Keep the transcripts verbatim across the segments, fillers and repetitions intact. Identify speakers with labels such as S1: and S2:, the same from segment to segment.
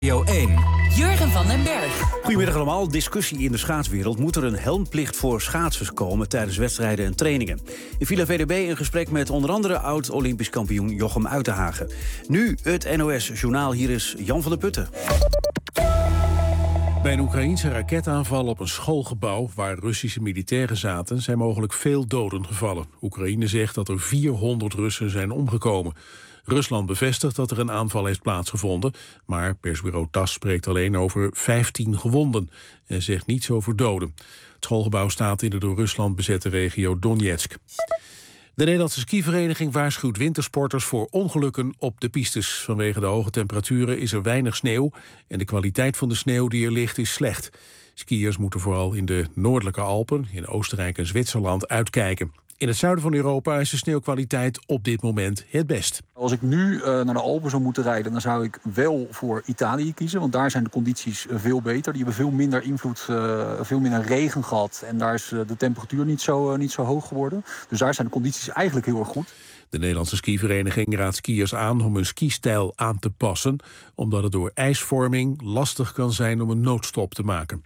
S1: Radio één.
S2: Jurgen van den Berg.
S3: Goedemiddag allemaal. Discussie in de schaatswereld. Moet er een helmplicht voor schaatsers komen tijdens wedstrijden en trainingen? In Villa V D B een gesprek met onder andere oud-Olympisch kampioen Jochem Uitenhage. Nu het N O S-journaal. Hier is Jan van der Putten.
S4: Bij een Oekraïense raketaanval op een schoolgebouw waar Russische militairen zaten zijn mogelijk veel doden gevallen. Oekraïne zegt dat er vierhonderd Russen zijn omgekomen. Rusland bevestigt dat er een aanval heeft plaatsgevonden, maar persbureau TASS spreekt alleen over vijftien gewonden en zegt niets over doden. Het schoolgebouw staat in de door Rusland bezette regio Donetsk. De Nederlandse skivereniging waarschuwt wintersporters voor ongelukken op de pistes. Vanwege de hoge temperaturen is er weinig sneeuw en de kwaliteit van de sneeuw die er ligt is slecht. Skiërs moeten vooral in de noordelijke Alpen, in Oostenrijk en Zwitserland, uitkijken. In het zuiden van Europa is de sneeuwkwaliteit op dit moment het best.
S5: Als ik nu uh, naar de Alpen zou moeten rijden, dan zou ik wel voor Italië kiezen. Want daar zijn de condities uh, veel beter. Die hebben veel minder invloed, uh, veel minder regen gehad. En daar is uh, de temperatuur niet zo, uh, niet zo hoog geworden. Dus daar zijn de condities eigenlijk heel erg goed.
S4: De Nederlandse skivereniging raadt skiërs aan om hun skistijl aan te passen, omdat het door ijsvorming lastig kan zijn om een noodstop te maken.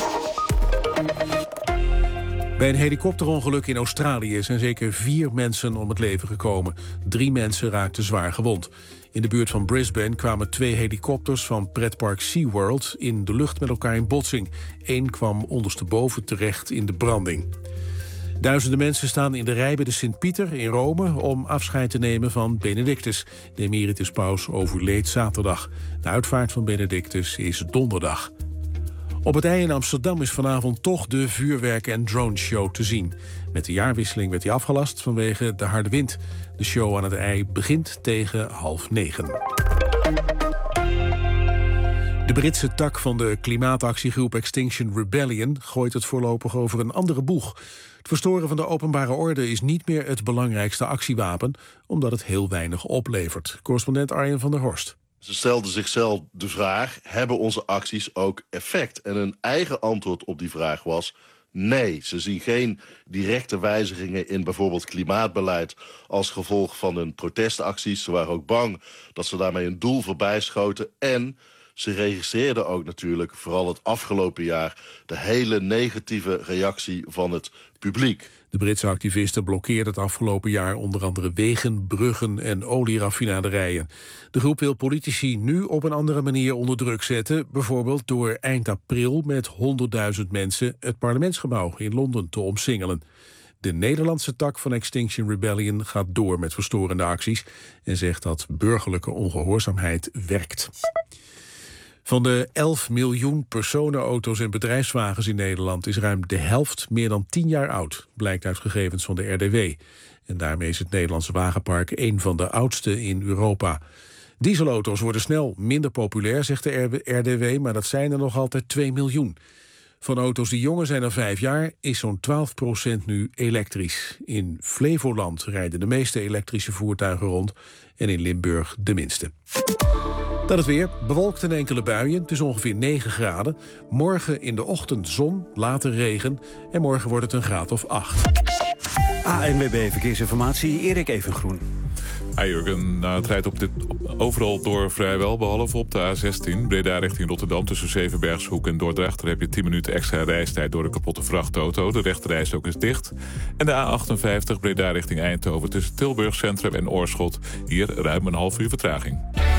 S4: Bij een helikopterongeluk in Australië zijn zeker vier mensen om het leven gekomen. Drie mensen raakten zwaar gewond. In de buurt van Brisbane kwamen twee helikopters van pretpark SeaWorld in de lucht met elkaar in botsing. Eén kwam ondersteboven terecht in de branding. Duizenden mensen staan in de rij bij de Sint-Pieter in Rome om afscheid te nemen van Benedictus. De emeritus paus overleed zaterdag. De uitvaart van Benedictus is donderdag. Op het IJ in Amsterdam is vanavond toch de vuurwerk- en droneshow te zien. Met de jaarwisseling werd hij afgelast vanwege de harde wind. De show aan het IJ begint tegen half negen. De Britse tak van de klimaatactiegroep Extinction Rebellion gooit het voorlopig over een andere boeg. Het verstoren van de openbare orde is niet meer het belangrijkste actiewapen, omdat het heel weinig oplevert. Correspondent Arjen van der Horst.
S6: Ze stelden zichzelf de vraag, hebben onze acties ook effect? En hun eigen antwoord op die vraag was nee. Ze zien geen directe wijzigingen in bijvoorbeeld klimaatbeleid als gevolg van hun protestacties. Ze waren ook bang dat ze daarmee een doel voorbij schoten. En ze registreerden ook natuurlijk, vooral het afgelopen jaar, de hele negatieve reactie van het publiek.
S4: De Britse activisten blokkeerden het afgelopen jaar onder andere wegen, bruggen en olieraffinaderijen. De groep wil politici nu op een andere manier onder druk zetten, bijvoorbeeld door eind april met honderdduizend mensen het parlementsgebouw in Londen te omsingelen. De Nederlandse tak van Extinction Rebellion gaat door met verstorende acties en zegt dat burgerlijke ongehoorzaamheid werkt. Van de elf miljoen personenauto's en bedrijfswagens in Nederland is ruim de helft meer dan tien jaar oud, blijkt uit gegevens van de R D W. En daarmee is het Nederlandse wagenpark een van de oudste in Europa. Dieselauto's worden snel minder populair, zegt de R D W, maar dat zijn er nog altijd twee miljoen. Van auto's die jonger zijn dan vijf jaar is zo'n twaalf procent nu elektrisch. In Flevoland rijden de meeste elektrische voertuigen rond en in Limburg de minste. Dan het weer, bewolkt en enkele buien. Het is ongeveer negen graden. Morgen in de ochtend zon, later regen. En morgen wordt het een graad of acht.
S3: A N W B Verkeersinformatie, Erik Evengroen.
S7: Hi Jurgen, nou, het rijdt op dit, op, overal door vrijwel, behalve op de A zestien. Breda richting Rotterdam tussen Zevenbergshoek en Dordrecht. Daar heb je tien minuten extra reistijd door een kapotte vrachtauto. De rechterrijstrook is dicht. En de A achtenvijftig Breda richting Eindhoven tussen Tilburg Centrum en Oorschot. Hier ruim een half uur vertraging.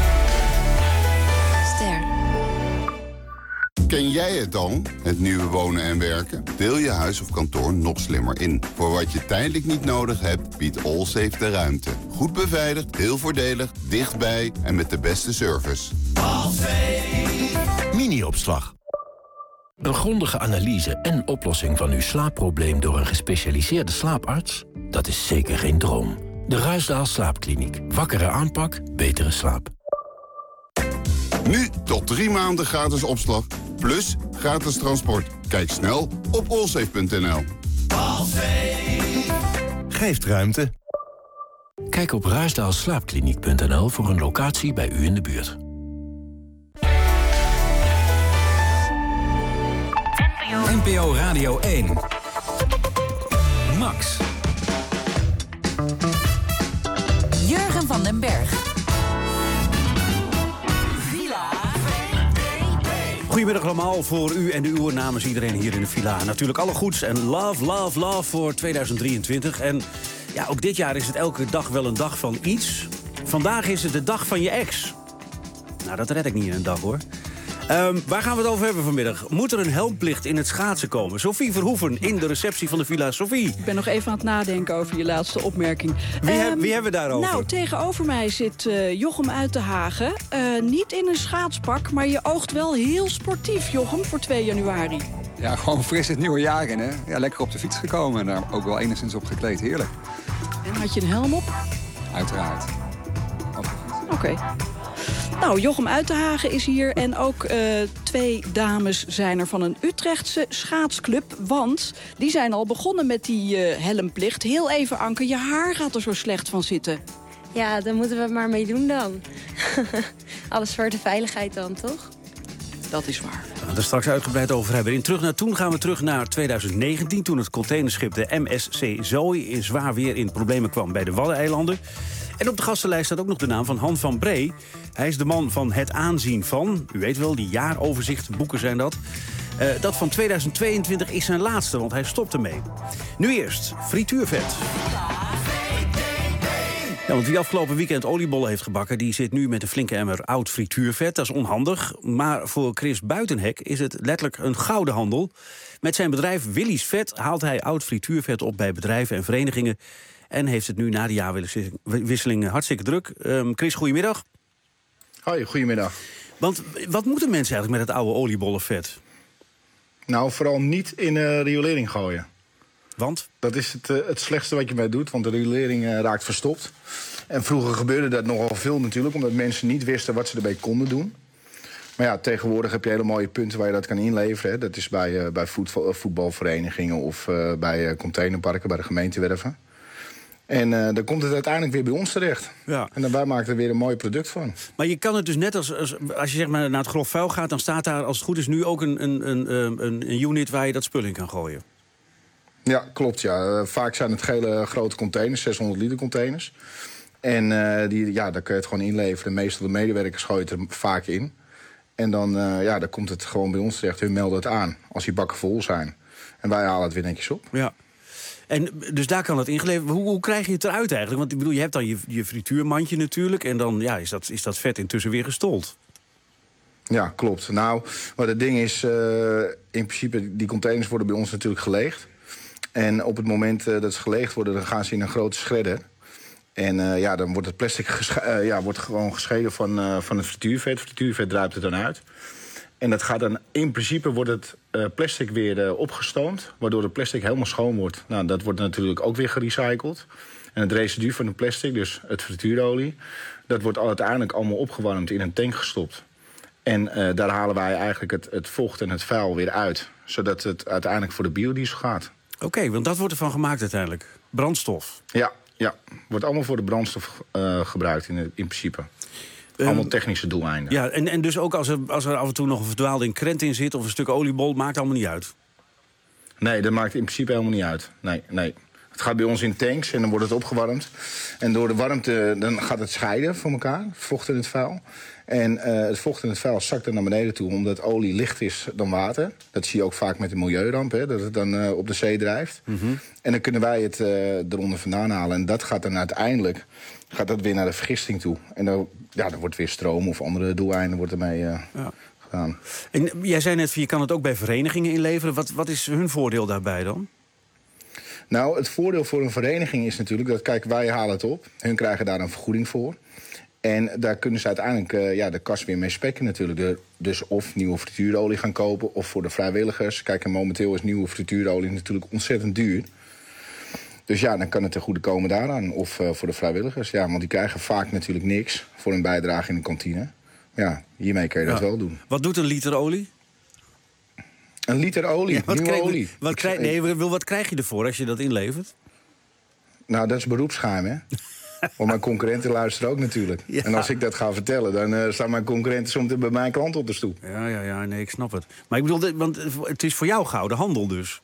S8: Ken jij het dan? Het nieuwe wonen en werken? Deel je huis of kantoor nog slimmer in. Voor wat je tijdelijk niet nodig hebt, biedt Allsafe de ruimte. Goed beveiligd, heel voordelig, dichtbij en met de beste service.
S9: Allsafe. Mini-opslag. Een grondige analyse en oplossing van uw slaapprobleem door een gespecialiseerde slaaparts? Dat is zeker geen droom. De Ruisdael Slaapkliniek. Wakkere aanpak, betere slaap.
S8: Nu tot drie maanden gratis opslag, plus gratis transport. Kijk snel op allsafe punt n l.
S9: Geeft ruimte. Kijk op ruisdael slaapkliniek punt n l voor een locatie bij u in de buurt.
S1: N P O Radio één. Max.
S2: Jurgen van den Berg.
S3: Goedemiddag allemaal voor u en de uwe namens iedereen hier in de villa. Natuurlijk alle goeds en love, love, love voor tweeduizend drieëntwintig. En ja, ook dit jaar is het elke dag wel een dag van iets. Vandaag is het de dag van je ex. Nou, dat red ik niet in een dag, hoor. Um, waar gaan we het over hebben vanmiddag? Moet er een helmplicht in het schaatsen komen? Sophie Verhoeven in de receptie van de villa. Sophie.
S2: Ik ben nog even aan het nadenken over je laatste opmerking.
S3: Wie,
S2: um,
S3: heb, wie hebben we daarover?
S2: Nou, tegenover mij zit uh, Jochem Uitenhagen. Uh, niet in een schaatspak, maar je oogt wel heel sportief, Jochem, voor twee januari.
S10: Ja, gewoon fris het nieuwe jaar in, hè. Ja, lekker op de fiets gekomen en daar ook wel enigszins op gekleed. Heerlijk.
S2: En had je een helm op?
S10: Uiteraard.
S2: Oké. Okay. Nou, Jochem Uitenhagen is hier en ook uh, twee dames zijn er van een Utrechtse schaatsclub. Want die zijn al begonnen met die uh, helmplicht. Heel even, Anke, je haar gaat er zo slecht van zitten.
S11: Ja, daar moeten we het maar mee doen dan. Alles voor de veiligheid dan, toch?
S2: Dat is waar.
S3: We gaan het er straks uitgebreid over hebben. In Terug naar Toen gaan we terug naar tweeduizend negentien... toen het containerschip de M S C Zoe in zwaar weer in problemen kwam bij de Waddeneilanden. En op de gastenlijst staat ook nog de naam van Han van Bree. Hij is de man van Het Aanzien Van. U weet wel, die jaaroverzichtboeken zijn dat. Uh, dat van tweeduizend tweeëntwintig is zijn laatste, want hij stopt ermee. Nu eerst frituurvet. Ja, want wie afgelopen weekend oliebollen heeft gebakken... die zit nu met een flinke emmer oud frituurvet. Dat is onhandig. Maar voor Chris Buitenhek is het letterlijk een gouden handel. Met zijn bedrijf Willy's Vet haalt hij oud frituurvet op... bij bedrijven en verenigingen. En heeft het nu na de jaarwisseling hartstikke druk. Um, Chris, goedemiddag.
S12: Hoi, goedemiddag.
S3: Want wat moeten mensen eigenlijk met het oude oliebollenvet?
S12: Nou, vooral niet in uh, riolering gooien.
S3: Want?
S12: Dat is het, uh, het slechtste wat je mee doet, want de riolering uh, raakt verstopt. En vroeger gebeurde dat nogal veel natuurlijk... omdat mensen niet wisten wat ze ermee konden doen. Maar ja, tegenwoordig heb je hele mooie punten waar je dat kan inleveren. Hè. Dat is bij, uh, bij voetbal, voetbalverenigingen of uh, bij uh, containerparken, bij de gemeentewerven. En uh, dan komt het uiteindelijk weer bij ons terecht. Ja. En dan wij maken er weer een mooi product van.
S3: Maar je kan het dus net als, als, als je zeg maar naar het grof vuil gaat... dan staat daar als het goed is nu ook een, een, een, een unit waar je dat spul in kan gooien.
S12: Ja, klopt. Ja. Uh, vaak zijn het gele grote containers, zeshonderd liter containers. En uh, die, ja, daar kun je het gewoon inleveren. Meestal de medewerkers gooien het er vaak in. En dan, uh, ja, dan komt het gewoon bij ons terecht. Hun melden het aan als die bakken vol zijn. En wij halen het weer netjes op.
S3: Ja. En dus daar kan het ingeleverd. Hoe, hoe krijg je het eruit eigenlijk? Want ik bedoel, je hebt dan je, je frituurmandje natuurlijk... en dan ja, is, dat, is dat vet intussen weer gestold.
S12: Ja, klopt. Nou, wat het ding is... Uh, in principe, die containers worden bij ons natuurlijk geleegd. En op het moment uh, dat ze geleegd worden... dan gaan ze in een grote shredder. En uh, ja, dan wordt het plastic gesche- uh, ja, wordt gewoon gescheiden van, uh, van het frituurvet. Het frituurvet druipt het dan uit. En dat gaat dan, in principe wordt het uh, plastic weer uh, opgestoomd... waardoor het plastic helemaal schoon wordt. Nou, dat wordt natuurlijk ook weer gerecycled. En het residu van het plastic, dus het frituurolie... dat wordt uiteindelijk allemaal opgewarmd in een tank gestopt. En uh, daar halen wij eigenlijk het, het vocht en het vuil weer uit. Zodat het uiteindelijk voor de biodiesel gaat.
S3: Oké, okay, want dat wordt ervan gemaakt uiteindelijk. Brandstof.
S12: Ja, ja. Wordt allemaal voor de brandstof uh, gebruikt in, in principe. Allemaal technische doeleinden.
S3: Ja, en, en dus ook als er, als er af en toe nog een verdwaalde krent in zit... of een stuk oliebol, maakt allemaal niet uit?
S12: Nee, dat maakt in principe helemaal niet uit. Nee, nee. Het gaat bij ons in tanks en dan wordt het opgewarmd. En door de warmte dan gaat het scheiden van elkaar, het vocht en het vuil. En uh, het vocht en het vuil zakt er naar beneden toe... omdat olie licht is dan water. Dat zie je ook vaak met de milieuramp, hè, dat het dan uh, op de zee drijft. Mm-hmm. En dan kunnen wij het uh, eronder vandaan halen. En dat gaat dan uiteindelijk gaat dat weer naar de vergisting toe. En dan, ja, dan wordt weer stroom of andere doeleinden wordt ermee uh, ja. gedaan.
S3: En jij zei net, je kan het ook bij verenigingen inleveren. Wat, wat is hun voordeel daarbij dan?
S12: Nou, het voordeel voor een vereniging is natuurlijk... dat kijk, wij halen het op. Hun krijgen daar een vergoeding voor. En daar kunnen ze uiteindelijk uh, ja, de kas weer mee spekken natuurlijk. De, dus of nieuwe frituurolie gaan kopen of voor de vrijwilligers. Kijk, en momenteel is nieuwe frituurolie natuurlijk ontzettend duur. Dus ja, dan kan het ten goede komen daaraan. Of uh, voor de vrijwilligers. Ja, want die krijgen vaak natuurlijk niks voor een bijdrage in de kantine. Ja, hiermee kan je ja. dat wel doen.
S3: Wat doet een liter olie?
S12: Een liter olie, ja, wat nieuwe krijg, olie.
S3: Wat krijg, nee, wat krijg je ervoor als je dat inlevert?
S12: Nou, dat is beroepsgeheim, hè? Want mijn concurrenten luisteren ook natuurlijk. Ja. En als ik dat ga vertellen, dan uh, staan mijn concurrenten soms bij mijn klant op de stoep.
S3: Ja, ja, ja, nee, ik snap het. Maar ik bedoel, want het is voor jou gouden handel dus.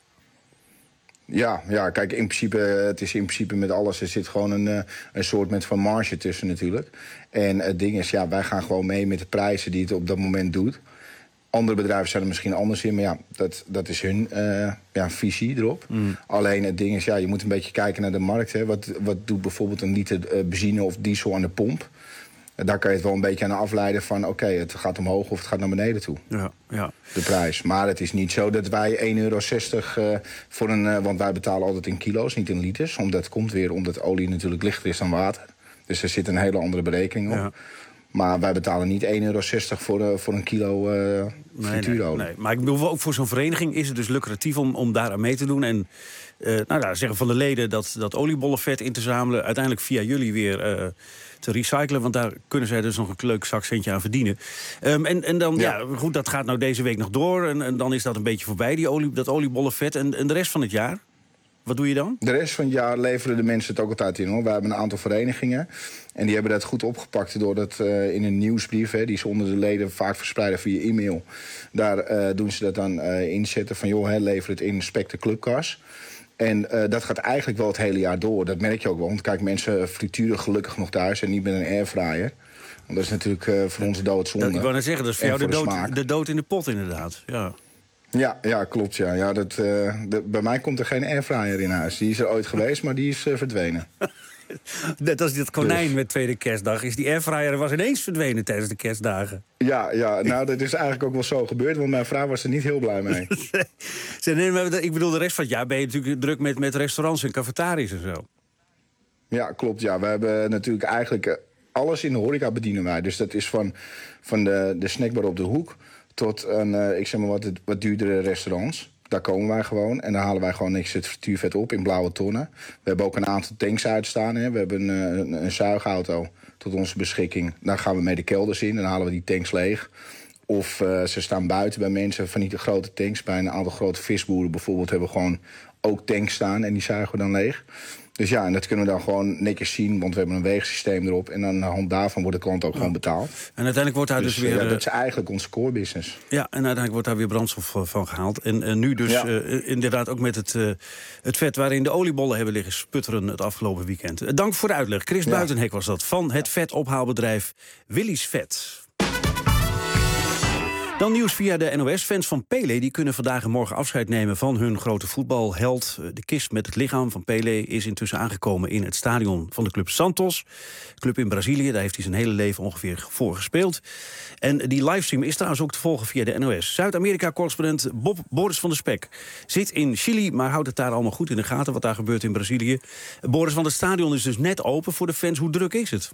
S12: Ja, ja, kijk, in principe, het is in principe met alles... er zit gewoon een, een soort met van marge tussen natuurlijk. En het ding is, ja, wij gaan gewoon mee met de prijzen die het op dat moment doet. Andere bedrijven zijn er misschien anders in, maar ja, dat, dat is hun uh, ja, visie erop. Mm. Alleen het ding is, ja, je moet een beetje kijken naar de markt. Hè. Wat, wat doet bijvoorbeeld een liter uh, benzine of diesel aan de pomp? Uh, daar kan je het wel een beetje aan afleiden van, oké, okay, het gaat omhoog of het gaat naar beneden toe.
S3: Ja, ja.
S12: De prijs. Maar het is niet zo dat wij één euro zestig uh, voor een... Uh, want wij betalen altijd in kilo's, niet in liters. Omdat het komt weer omdat olie natuurlijk lichter is dan water. Dus er zit een hele andere berekening op. Ja. Maar wij betalen niet één euro zestig voor, uh, voor een kilo uh, frituurolie.
S3: Nee, nee, maar ik bedoel, ook voor zo'n vereniging is het dus lucratief om, om daar aan mee te doen. En uh, nou, ja, zeggen van de leden dat, dat oliebollenvet in te zamelen, uiteindelijk via jullie weer uh, te recyclen. Want daar kunnen zij dus nog een leuk zakcentje aan verdienen. Um, en, en dan, ja. ja, goed, dat gaat nou deze week nog door. En, en dan is dat een beetje voorbij, die olie, dat oliebollenvet. En, en de rest van het jaar? Wat doe je dan?
S12: De rest van het jaar leveren de mensen het ook altijd in, hoor. We hebben een aantal verenigingen. En die hebben dat goed opgepakt door dat uh, in een nieuwsbrief... Hè, die ze onder de leden vaak verspreiden via e-mail. Daar uh, doen ze dat dan uh, inzetten van... joh, hè, lever het in Spectre Clubcars. En uh, dat gaat eigenlijk wel het hele jaar door. Dat merk je ook wel. Want kijk, mensen frituren gelukkig nog thuis... en niet met een airfryer. Want dat is natuurlijk uh, voor ons doodzonde.
S3: Ik wou net zeggen, dat is voor jou de dood, de dood in de pot inderdaad. Ja.
S12: Ja, ja, klopt. Ja. Ja, dat, uh, de, bij mij komt er geen airfryer in huis. Die is er ooit geweest, maar die is uh, verdwenen.
S3: Net als dat konijn
S12: dus.
S3: met tweede kerstdag. Is die airfryer was ineens verdwenen tijdens de kerstdagen.
S12: Ja, ja, nou, dat is eigenlijk ook wel zo gebeurd. Want mijn vrouw was er niet heel blij mee.
S3: nee, maar ik bedoel, de rest van het jaar ben je natuurlijk druk met, met restaurants en cafetaries en zo.
S12: Ja, klopt. Ja. We hebben natuurlijk eigenlijk uh, alles in de horeca bedienen wij. Dus dat is van, van de, de snackbar op de hoek... tot een, uh, ik zeg maar wat, wat duurdere restaurants. Daar komen wij gewoon. En dan halen wij gewoon niks het frituurvet op in blauwe tonnen. We hebben ook een aantal tanks uitstaan. Hè. We hebben een, een, een zuigauto tot onze beschikking. Daar gaan we mee de kelders in en dan halen we die tanks leeg. Of uh, ze staan buiten bij mensen van niet de grote tanks. Bij een aantal grote visboeren bijvoorbeeld hebben we gewoon ook tanks staan. En die zuigen we dan leeg. Dus ja, en dat kunnen we dan gewoon netjes zien, want we hebben een weegsysteem erop. En aan de hand daarvan wordt de klant ook ja. gewoon betaald.
S3: En uiteindelijk wordt daar dus, dus weer...
S12: Ja, dat is eigenlijk onze core business.
S3: Ja, en uiteindelijk wordt daar weer brandstof van gehaald. En uh, nu dus ja. uh, inderdaad ook met het, uh, het vet waarin de oliebollen hebben liggen sputteren het afgelopen weekend. Uh, dank voor de uitleg. Chris ja. Buitenhek was dat, van het vetophaalbedrijf Willys Vet. Dan nieuws via de N O S. Fans van Pelé die kunnen vandaag en morgen afscheid nemen van hun grote voetbalheld. De kist met het lichaam van Pelé is intussen aangekomen in het stadion van de club Santos. Club in Brazilië, daar heeft hij zijn hele leven ongeveer voor gespeeld. En die livestream is trouwens ook te volgen via de N O S. Zuid-Amerika-correspondent Bob Boris van der Spek zit in Chili, maar houdt het daar allemaal goed in de gaten wat daar gebeurt in Brazilië. Boris, van het stadion is dus net open voor de fans. Hoe druk is het?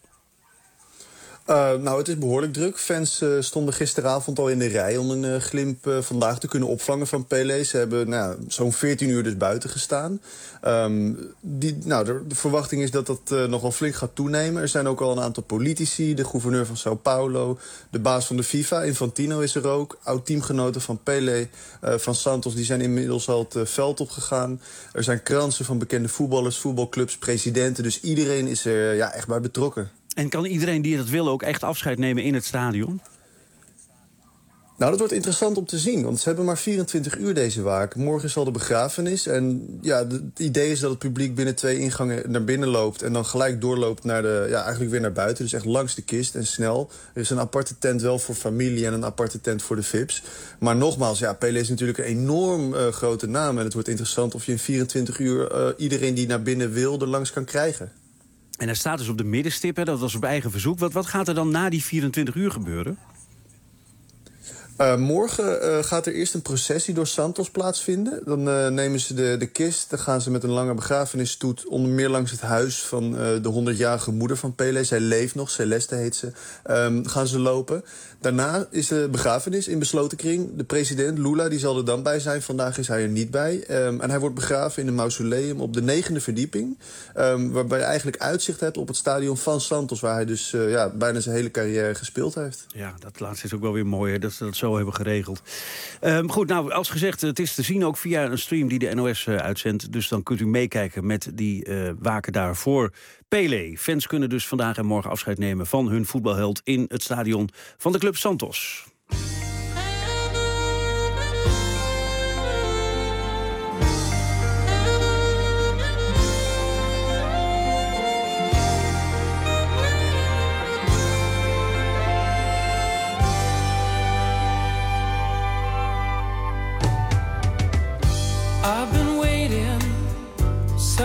S13: Uh, nou, het is behoorlijk druk. Fans uh, stonden gisteravond al in de rij om een uh, glimp uh, vandaag te kunnen opvangen van Pelé. Ze hebben nou, zo'n veertien uur dus buiten gestaan. Um, die, nou, de, de verwachting is dat dat uh, nogal flink gaat toenemen. Er zijn ook al een aantal politici, de gouverneur van Sao Paulo, de baas van de FIFA, Infantino is er ook. Oud-teamgenoten van Pelé, uh, van Santos, die zijn inmiddels al het uh, veld opgegaan. Er zijn kransen van bekende voetballers, voetbalclubs, presidenten. Dus iedereen is er uh, ja, echt bij betrokken.
S3: En kan iedereen die dat wil ook echt afscheid nemen in het stadion?
S13: Nou, dat wordt interessant om te zien, want ze hebben maar vierentwintig uur deze waak. Morgen is al de begrafenis en ja, de, het idee is dat het publiek binnen twee ingangen naar binnen loopt en dan gelijk doorloopt naar de, ja, eigenlijk weer naar buiten. Dus echt langs de kist en snel. Er is een aparte tent wel voor familie en een aparte tent voor de V I P's. Maar nogmaals, ja, Pelé is natuurlijk een enorm uh, grote naam en het wordt interessant of je in vierentwintig uur uh, iedereen die naar binnen wil er langs kan krijgen.
S3: En hij staat dus op de middenstip, hè, dat was op eigen verzoek. Wat, wat gaat er dan na die vierentwintig uur gebeuren?
S13: Uh, morgen uh, gaat er eerst een processie door Santos plaatsvinden. Dan uh, nemen ze de, de kist, dan gaan ze met een lange begrafenisstoet onder meer langs het huis van uh, de honderdjarige moeder van Pelé. Zij leeft nog, Celeste heet ze. Um, gaan ze lopen. Daarna is de begrafenis in besloten kring. De president Lula die zal er dan bij zijn. Vandaag is hij er niet bij. Um, en hij wordt begraven in een mausoleum op de negende verdieping. Um, waarbij je eigenlijk uitzicht hebt op het stadion van Santos, waar hij dus uh, ja, bijna zijn hele carrière gespeeld heeft.
S3: Ja, dat laatste is ook wel weer mooi, hè, dat ze dat zo hebben geregeld. Um, goed, nou, als gezegd, het is te zien ook via een stream die de N O S uh, uitzendt. Dus dan kunt u meekijken met die uh, waken daar voor Pelé. Fans kunnen dus vandaag en morgen afscheid nemen van hun voetbalheld in het stadion van de club Santos.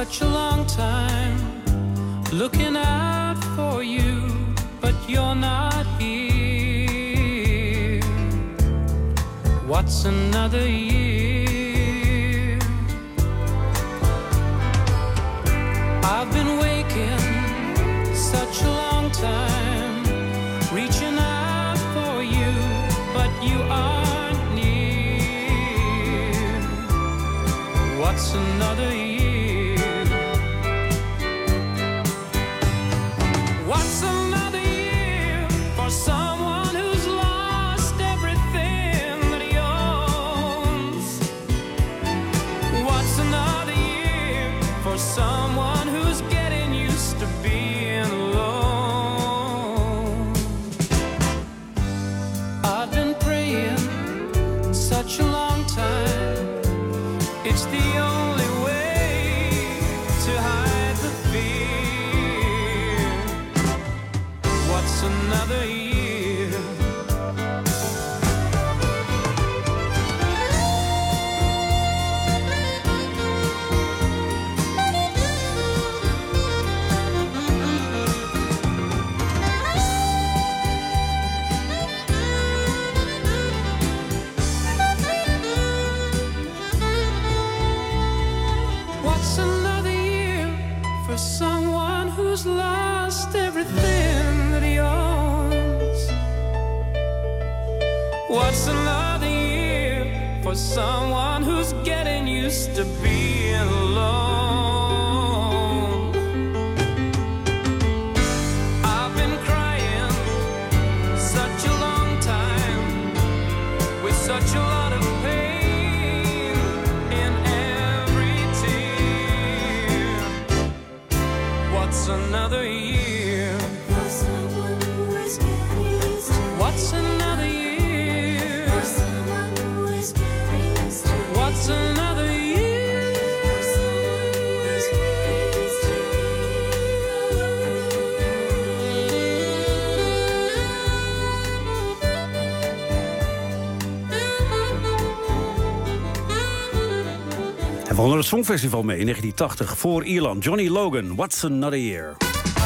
S14: such a long time, looking out for you, but you're not here. What's another year? I've been waking such a long time, reaching out for you, but you aren't near. What's another year? What's another year for someone who's lost everything that he owns? What's another year for someone who's getting used to being alone? I've been praying such a long time, it's the only way to hide the fear. What's another year? What's another year for someone who's lost everything that he owns? What's another year for someone who's getting used to being alone? I've been crying such a long time, with such a lot of pain in every tear. What's another year? What's another year? What's another year?
S3: Hij won er het Songfestival mee in negentien tachtig voor Ierland. Johnny Logan, What's Another Year?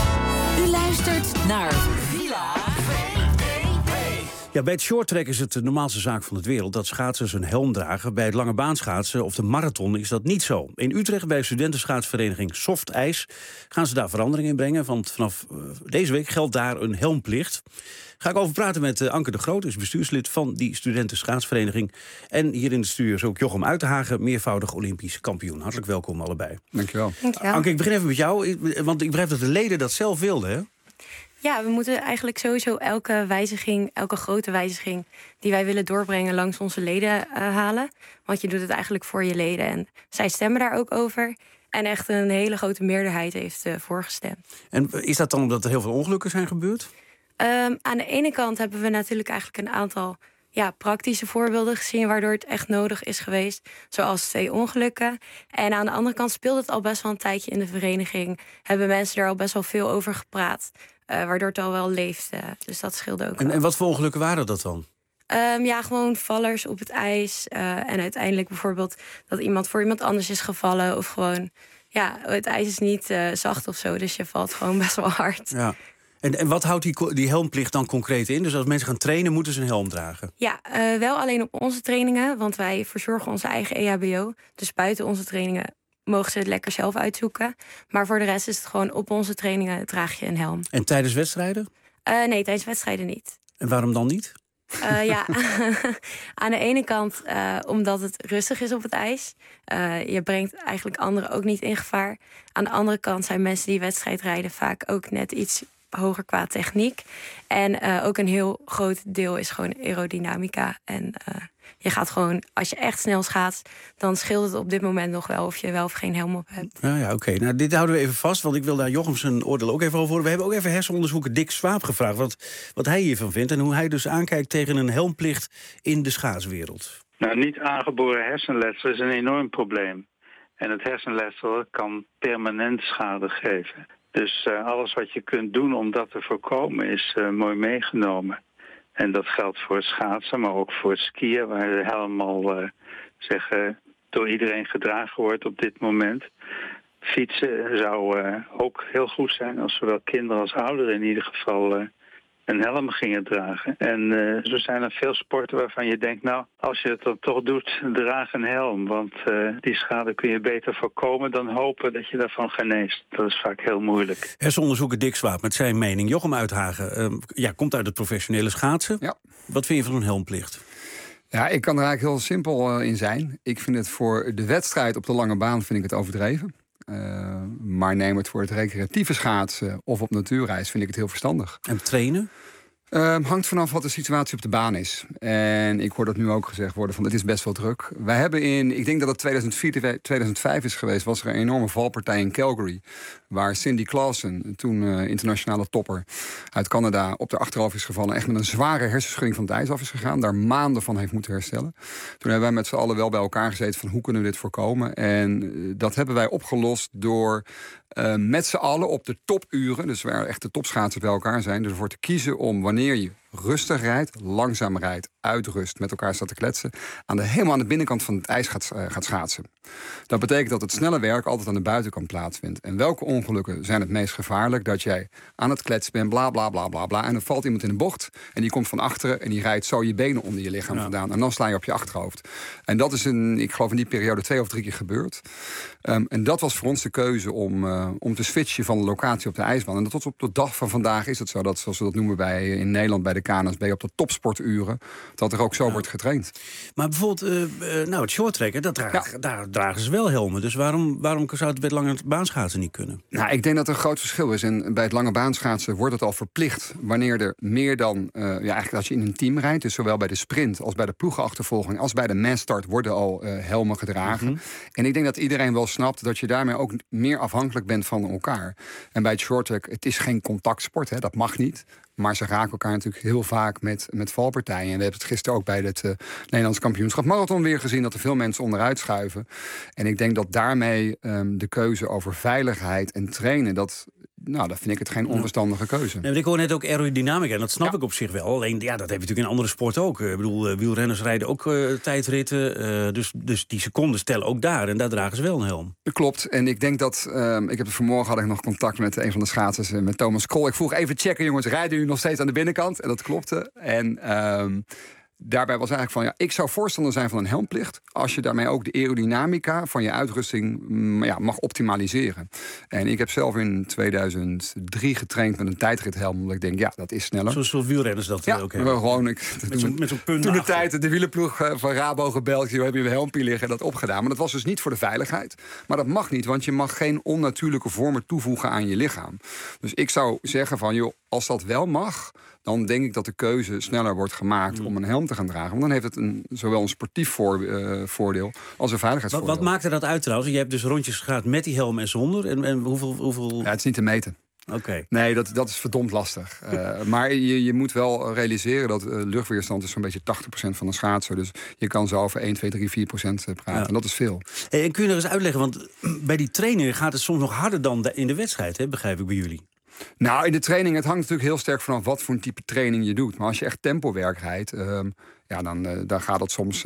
S15: U luistert naar Villa V V.
S3: Ja, bij het shorttrack is het de normaalste zaak van de wereld dat schaatsers een helm dragen. Bij het lange baanschaatsen of de marathon is dat niet zo. In Utrecht bij studentenschaatsvereniging Soft IJs gaan ze daar verandering in brengen. Want vanaf uh, deze week geldt daar een helmplicht. Ga ik over praten met uh, Anke de Groot, is bestuurslid van die studentenschaatsvereniging. En hier in de studio is ook Jochem Uitenhagen, meervoudig Olympisch kampioen. Hartelijk welkom allebei.
S10: Dankjewel.
S11: Dankjewel.
S3: Anke, ik begin even met jou, want ik begrijp dat de leden dat zelf wilden, hè?
S11: Ja, we moeten eigenlijk sowieso elke wijziging, elke grote wijziging die wij willen doorbrengen langs onze leden uh, halen. Want je doet het eigenlijk voor je leden en zij stemmen daar ook over. En echt een hele grote meerderheid heeft uh, voorgestemd.
S3: En is dat dan omdat er heel veel ongelukken zijn gebeurd?
S11: Um, aan de ene kant hebben we natuurlijk eigenlijk een aantal ja, praktische voorbeelden gezien waardoor het echt nodig is geweest. Zoals twee ongelukken. En aan de andere kant speelt het al best wel een tijdje in de vereniging. Hebben mensen er al best wel veel over gepraat. Uh, waardoor het al wel leeft. Uh, dus dat scheelde ook.
S3: En, en wat voor ongelukken waren dat dan?
S11: Um, ja, gewoon vallers op het ijs. Uh, en uiteindelijk bijvoorbeeld dat iemand voor iemand anders is gevallen. Of gewoon, ja, het ijs is niet uh, zacht of zo. Dus je valt gewoon best wel hard.
S3: Ja. En, en wat houdt die, die helmplicht dan concreet in? Dus als mensen gaan trainen, moeten ze een helm dragen?
S11: Ja, uh, wel alleen op onze trainingen. Want wij verzorgen onze eigen E H B O. Dus buiten onze trainingen mogen ze het lekker zelf uitzoeken. Maar voor de rest is het gewoon op onze trainingen draag je een helm.
S3: En tijdens wedstrijden?
S11: Uh, nee, tijdens wedstrijden niet.
S3: En waarom dan niet?
S11: Uh, ja, aan de ene kant uh, omdat het rustig is op het ijs. Uh, je brengt eigenlijk anderen ook niet in gevaar. Aan de andere kant zijn mensen die wedstrijd rijden vaak ook net iets hoger qua techniek. En uh, ook een heel groot deel is gewoon aerodynamica. En uh, je gaat gewoon, als je echt snel schaatst, dan scheelt het op dit moment nog wel of je wel of geen helm op hebt.
S3: Ja, ja oké. Okay. Nou, dit houden we even vast, want ik wil daar Jochem zijn oordeel ook even over horen. We hebben ook even hersenonderzoeker Dick Swaap gevraagd wat, wat hij hiervan vindt en hoe hij dus aankijkt tegen een helmplicht in de schaatswereld.
S16: Nou, niet aangeboren hersenletsel is een enorm probleem. En het hersenletsel kan permanent schade geven. Dus uh, alles wat je kunt doen om dat te voorkomen is uh, mooi meegenomen. En dat geldt voor het schaatsen, maar ook voor het skiën, waar de helm al uh, zeg, uh, door iedereen gedragen wordt op dit moment. Fietsen zou uh, ook heel goed zijn als zowel kinderen als ouderen in ieder geval uh, een helm gingen dragen. En uh, zo zijn er veel sporten waarvan je denkt, nou, als je het dan toch doet, draag een helm. Want uh, die schade kun je beter voorkomen dan hopen dat je daarvan geneest. Dat is vaak heel moeilijk.
S3: Hersenonderzoeker Dick Swaap met zijn mening. Jochem Uithagen, uh, ja, komt uit het professionele schaatsen.
S10: Ja.
S3: Wat vind je van een helmplicht?
S10: Ja, ik kan er eigenlijk heel simpel uh, in zijn. Ik vind het voor de wedstrijd op de lange baan vind ik het overdreven. Uh, maar neem het voor het recreatieve schaatsen of op natuurreis vind ik het heel verstandig.
S3: En trainen?
S10: Uh, hangt vanaf wat de situatie op de baan is. En ik hoor dat nu ook gezegd worden van het is best wel druk. Wij hebben in, ik denk dat het tweeduizend vier, tweeduizend vijf is geweest, was er een enorme valpartij in Calgary. Waar Cindy Clausen, toen uh, internationale topper uit Canada, op de achterhoofd is gevallen. Echt met een zware hersenschudding van het ijs af is gegaan. Daar maanden van heeft moeten herstellen. Toen hebben wij met z'n allen wel bij elkaar gezeten van hoe kunnen we dit voorkomen. En uh, dat hebben wij opgelost door uh, met z'n allen op de topuren, dus waar echt de topschaatsers bij elkaar zijn, dus ervoor te kiezen om wanneer je rustig rijdt, langzaam rijdt, uitrust, met elkaar staat te kletsen, aan de, helemaal aan de binnenkant van het ijs gaat, uh, gaat schaatsen. Dat betekent dat het snelle werk altijd aan de buitenkant plaatsvindt. En welke ongelukken zijn het meest gevaarlijk? Dat jij aan het kletsen bent, bla bla bla bla bla, en dan valt iemand in een bocht en die komt van achteren en die rijdt zo je benen onder je lichaam ja. vandaan. En dan sla je op je achterhoofd. En dat is in, ik geloof in die periode twee of drie keer gebeurd. Um, en dat was voor ons de keuze om, uh, om te switchen van de locatie op de ijsbaan. En tot op de dag van vandaag is het zo dat, zoals we dat noemen bij, in Nederland bij de K N S B, op de topsporturen, dat er ook zo ja. wordt getraind.
S3: Maar bijvoorbeeld, uh, uh, nou, het shorttrekken, dat dragen, ja. daar dragen ze wel helmen. Dus waarom, waarom zou het bij het lange baanschaatsen niet kunnen?
S10: Nou, ik denk dat er een groot verschil is. En bij het lange baanschaatsen wordt het al verplicht wanneer er meer dan, uh, ja, eigenlijk als je in een team rijdt, dus zowel bij de sprint als bij de ploegenachtervolging als bij de massstart worden al uh, helmen gedragen. Mm-hmm. En ik denk dat iedereen wel snapt dat je daarmee ook meer afhankelijk bent van elkaar. En bij het shorttrack, het is geen contactsport, hè, dat mag niet. Maar ze raken elkaar natuurlijk heel vaak met, met valpartijen. En we hebben het gisteren ook bij het uh, Nederlands kampioenschap marathon weer gezien, dat er veel mensen onderuit schuiven. En ik denk dat daarmee um, de keuze over veiligheid en trainen, dat, nou, dat vind ik het geen onverstandige keuze.
S3: Nee, ik hoor net ook aerodynamica, en dat snap ja. ik op zich wel. Alleen, ja, dat heb je natuurlijk in andere sporten ook. Ik bedoel, uh, wielrenners rijden ook uh, tijdritten. Uh, dus, dus die seconden stellen ook daar. En daar dragen ze wel een helm.
S10: Dat klopt. En ik denk dat, um, ik heb vanmorgen had ik nog contact met een van de schaatsers, uh, met Thomas Krol. Ik vroeg even checken, jongens, rijden jullie nog steeds aan de binnenkant? En dat klopte. En um, daarbij was eigenlijk van, ja, ik zou voorstander zijn van een helmplicht, als je daarmee ook de aerodynamica van je uitrusting ja, mag optimaliseren. En ik heb zelf in tweeduizend drie getraind met een tijdrithelm, omdat ik denk, ja, dat is sneller.
S3: Zoals veel wielrenners dat
S10: ja,
S3: ook hebben.
S10: Gewoon, ik,
S3: met zo'n zo punt
S10: toen de tijd de wielerploeg van Rabo gebeld, je heb je een helmpje liggen en dat opgedaan. Maar dat was dus niet voor de veiligheid. Maar dat mag niet, want je mag geen onnatuurlijke vormen toevoegen aan je lichaam. Dus ik zou zeggen van, joh, als dat wel mag, dan denk ik dat de keuze sneller wordt gemaakt mm. om een helm te gaan dragen. Want dan heeft het een, zowel een sportief voor, uh, voordeel als een veiligheidsvoordeel.
S3: Wat, wat maakte dat uit trouwens? Je hebt dus rondjes gegaan met die helm en zonder. En, en hoeveel, hoeveel...
S10: Ja, het is niet te meten.
S3: Okay.
S10: Nee, dat, dat is verdomd lastig. Uh, maar je, je moet wel realiseren dat uh, luchtweerstand is zo'n beetje tachtig procent van een schaatser. Dus je kan zo over één, twee, drie, vier procent praten. Ja. En dat is veel.
S3: Hey, en kun je nog eens uitleggen, want bij die trainingen gaat het soms nog harder dan in de wedstrijd, hè, begrijp ik bij jullie.
S10: Nou, in de training, het hangt natuurlijk heel sterk vanaf wat voor een type training je doet. Maar als je echt tempowerk rijdt, uh, ja, dan, uh, dan gaat het soms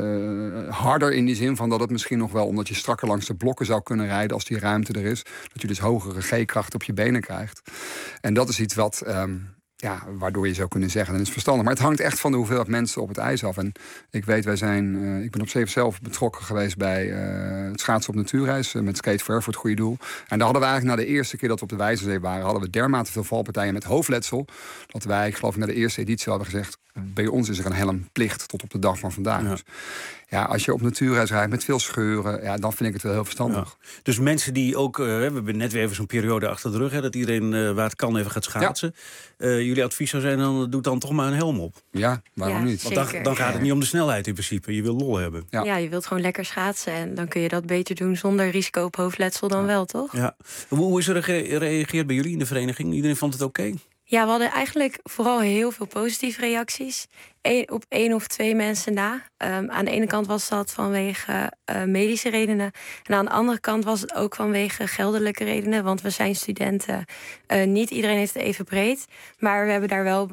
S10: uh, harder in die zin van dat het misschien nog wel, omdat je strakker langs de blokken zou kunnen rijden als die ruimte er is, dat je dus hogere G-kracht op je benen krijgt. En dat is iets wat, um, ja, waardoor je zou kunnen zeggen, dan is het verstandig. Maar het hangt echt van de hoeveelheid mensen op het ijs af. En ik weet, wij zijn, uh, ik ben op zeven zelf betrokken geweest bij uh, het schaatsen op natuurreis, uh, met Skate Forever voor het goede doel. En daar hadden we eigenlijk na de eerste keer dat we op de Wijzerzee waren, hadden we dermate veel valpartijen met hoofdletsel, dat wij, ik geloof na de eerste editie hadden gezegd, bij ons is er een helmplicht tot op de dag van vandaag. Ja. Dus ja, als je op natuurreis rijdt met veel scheuren, ja, dan vind ik het wel heel verstandig. Ja.
S3: Dus mensen die ook, uh, we hebben net weer even zo'n periode achter de rug, hè, dat iedereen uh, waar het kan even gaat schaatsen. Ja. Uh, jullie advies zou zijn, dan doe dan toch maar een helm op.
S10: Ja, waarom
S11: ja,
S10: niet?
S3: Want dan, dan gaat het niet om de snelheid in principe. Je wil lol hebben.
S11: Ja. ja, je wilt gewoon lekker schaatsen en dan kun je dat beter doen zonder risico op hoofdletsel dan ja. wel, toch?
S3: Ja. Hoe, hoe is er gereageerd bij jullie in de vereniging? Iedereen vond het oké? Okay?
S11: Ja, we hadden eigenlijk vooral heel veel positieve reacties. Eén, op één of twee mensen na. Um, aan de ene kant was dat vanwege uh, medische redenen. En aan de andere kant was het ook vanwege geldelijke redenen. Want we zijn studenten. Uh, niet iedereen heeft het even breed. Maar we hebben daar wel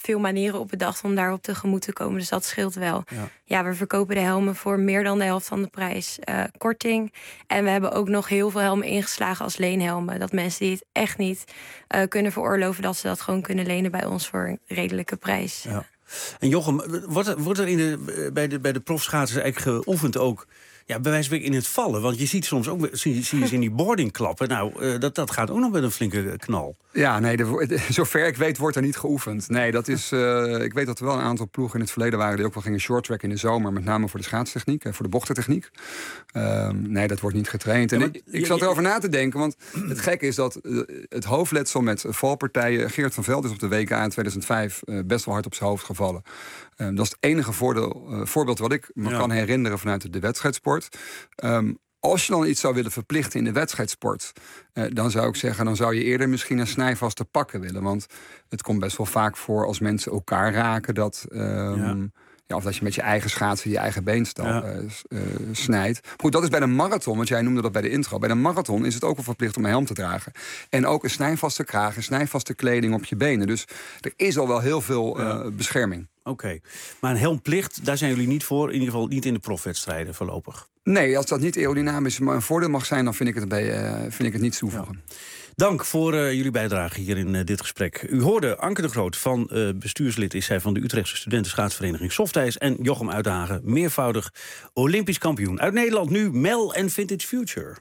S11: veel manieren op bedacht om daarop tegemoet te komen. Dus dat scheelt wel.
S3: Ja.
S11: Ja, we verkopen de helmen voor meer dan de helft van de prijs. Uh, korting. En we hebben ook nog heel veel helmen ingeslagen als leenhelmen. Dat mensen die het echt niet uh, kunnen veroorloven, dat ze dat gewoon kunnen lenen bij ons voor een redelijke prijs.
S3: Ja. En Jochem, wordt er, wordt er in de, bij, de, bij de profschaatsers eigenlijk geoefend ook... Ja, bij wijze van in het vallen. Want je ziet soms ook zie, zie je ze in die boarding klappen. Nou, uh, dat, dat gaat ook nog met een flinke knal.
S10: Ja, nee, de, de, zover ik weet wordt er niet geoefend. Nee, dat is. Uh, ik weet dat er wel een aantal ploegen in het verleden waren die ook wel gingen shorttracken in de zomer. Met name voor de schaatstechniek, voor de bochtentechniek. Uh, nee, dat wordt niet getraind. En ja, maar, ik, ik zat erover na te denken, want het gekke is dat uh, het hoofdletsel met valpartijen. Geert van Veld is op de W K in tweeduizend vijf uh, best wel hard op zijn hoofd gevallen. Uh, dat is het enige voordeel, uh, voorbeeld wat ik me ja. kan herinneren vanuit de wedstrijdsport. Um, als je dan iets zou willen verplichten in de wedstrijdsport, uh, dan zou ik zeggen, dan zou je eerder misschien een snijvaste pakken willen. Want het komt best wel vaak voor als mensen elkaar raken dat. Um, ja. Ja, of dat je met je eigen schaatsen je eigen beenstal ja. uh, uh, snijdt. Maar goed, dat is bij de marathon, want jij noemde dat bij de intro. Bij de marathon is het ook wel verplicht om een helm te dragen. En ook een snijvaste kraag, een snijvaste kleding op je benen. Dus er is al wel heel veel uh, ja. bescherming.
S3: Oké, okay. Maar een helmplicht, daar zijn jullie niet voor. In ieder geval niet in de profwedstrijden voorlopig.
S10: Nee, als dat niet aerodynamisch maar een voordeel mag zijn, dan vind ik het, bij, uh, vind ik het niet toevoegen.
S3: Ja. Dank voor uh, jullie bijdrage hier in uh, dit gesprek. U hoorde Anke de Groot, van uh, bestuurslid is zij van de Utrechtse Studentenschaatsvereniging Softijs, en Jochem Uitenhagen, meervoudig Olympisch kampioen. Uit Nederland nu Mel en Vintage Future.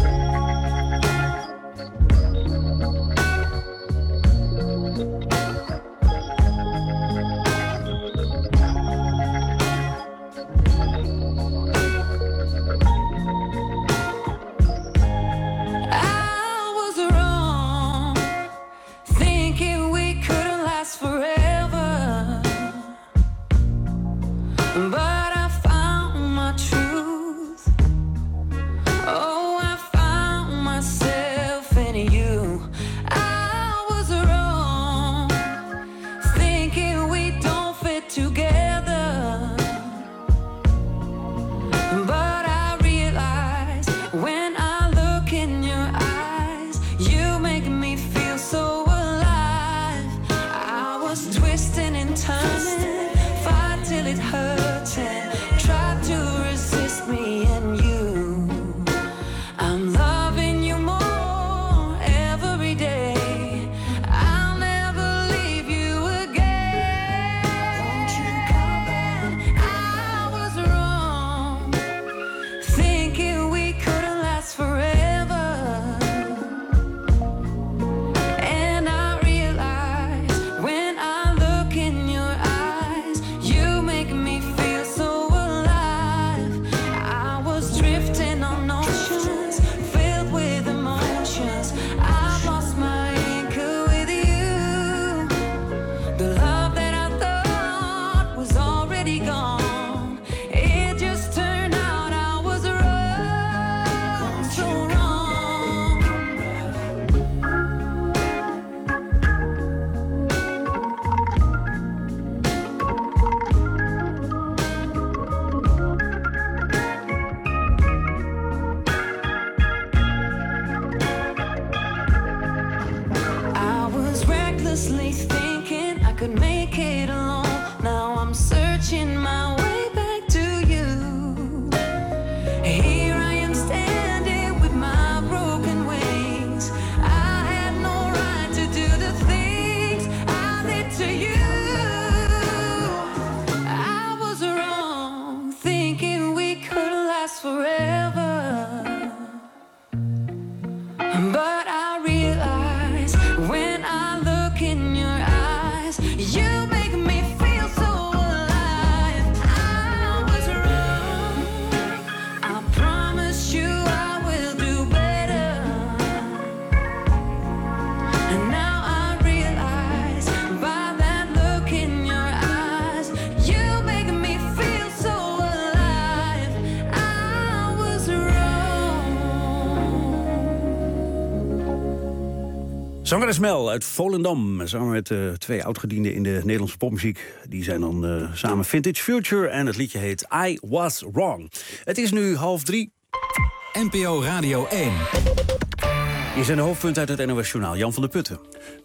S3: Zangeres Mel uit Volendam, samen met uh, twee oudgedienden in de Nederlandse popmuziek. Die zijn dan uh, samen Vintage Future en het liedje heet I Was Wrong. Het is nu half drie.
S1: N P O Radio één.
S3: Hier zijn de hoofdpunten uit het N O S Journaal. Jan van der Putten.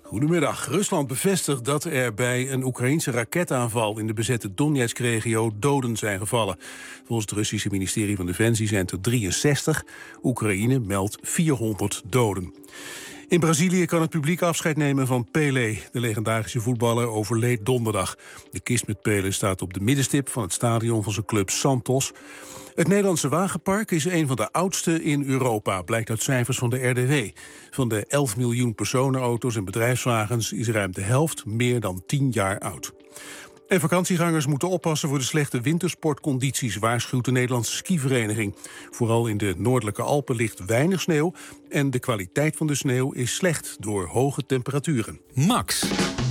S4: Goedemiddag. Rusland bevestigt dat er bij een Oekraïense raketaanval in de bezette Donetsk-regio doden zijn gevallen. Volgens het Russische ministerie van Defensie zijn het er drieënzestig. Oekraïne meldt vierhonderd doden. In Brazilië kan het publiek afscheid nemen van Pelé. De legendarische voetballer overleed donderdag. De kist met Pelé staat op de middenstip van het stadion van zijn club Santos. Het Nederlandse wagenpark is een van de oudste in Europa, blijkt uit cijfers van de R D W. Van de elf miljoen personenauto's en bedrijfswagens is ruim de helft meer dan tien jaar oud. En vakantiegangers moeten oppassen voor de slechte wintersportcondities, waarschuwt de Nederlandse skivereniging. Vooral in de noordelijke Alpen ligt weinig sneeuw en de kwaliteit van de sneeuw is slecht door hoge temperaturen.
S1: Max.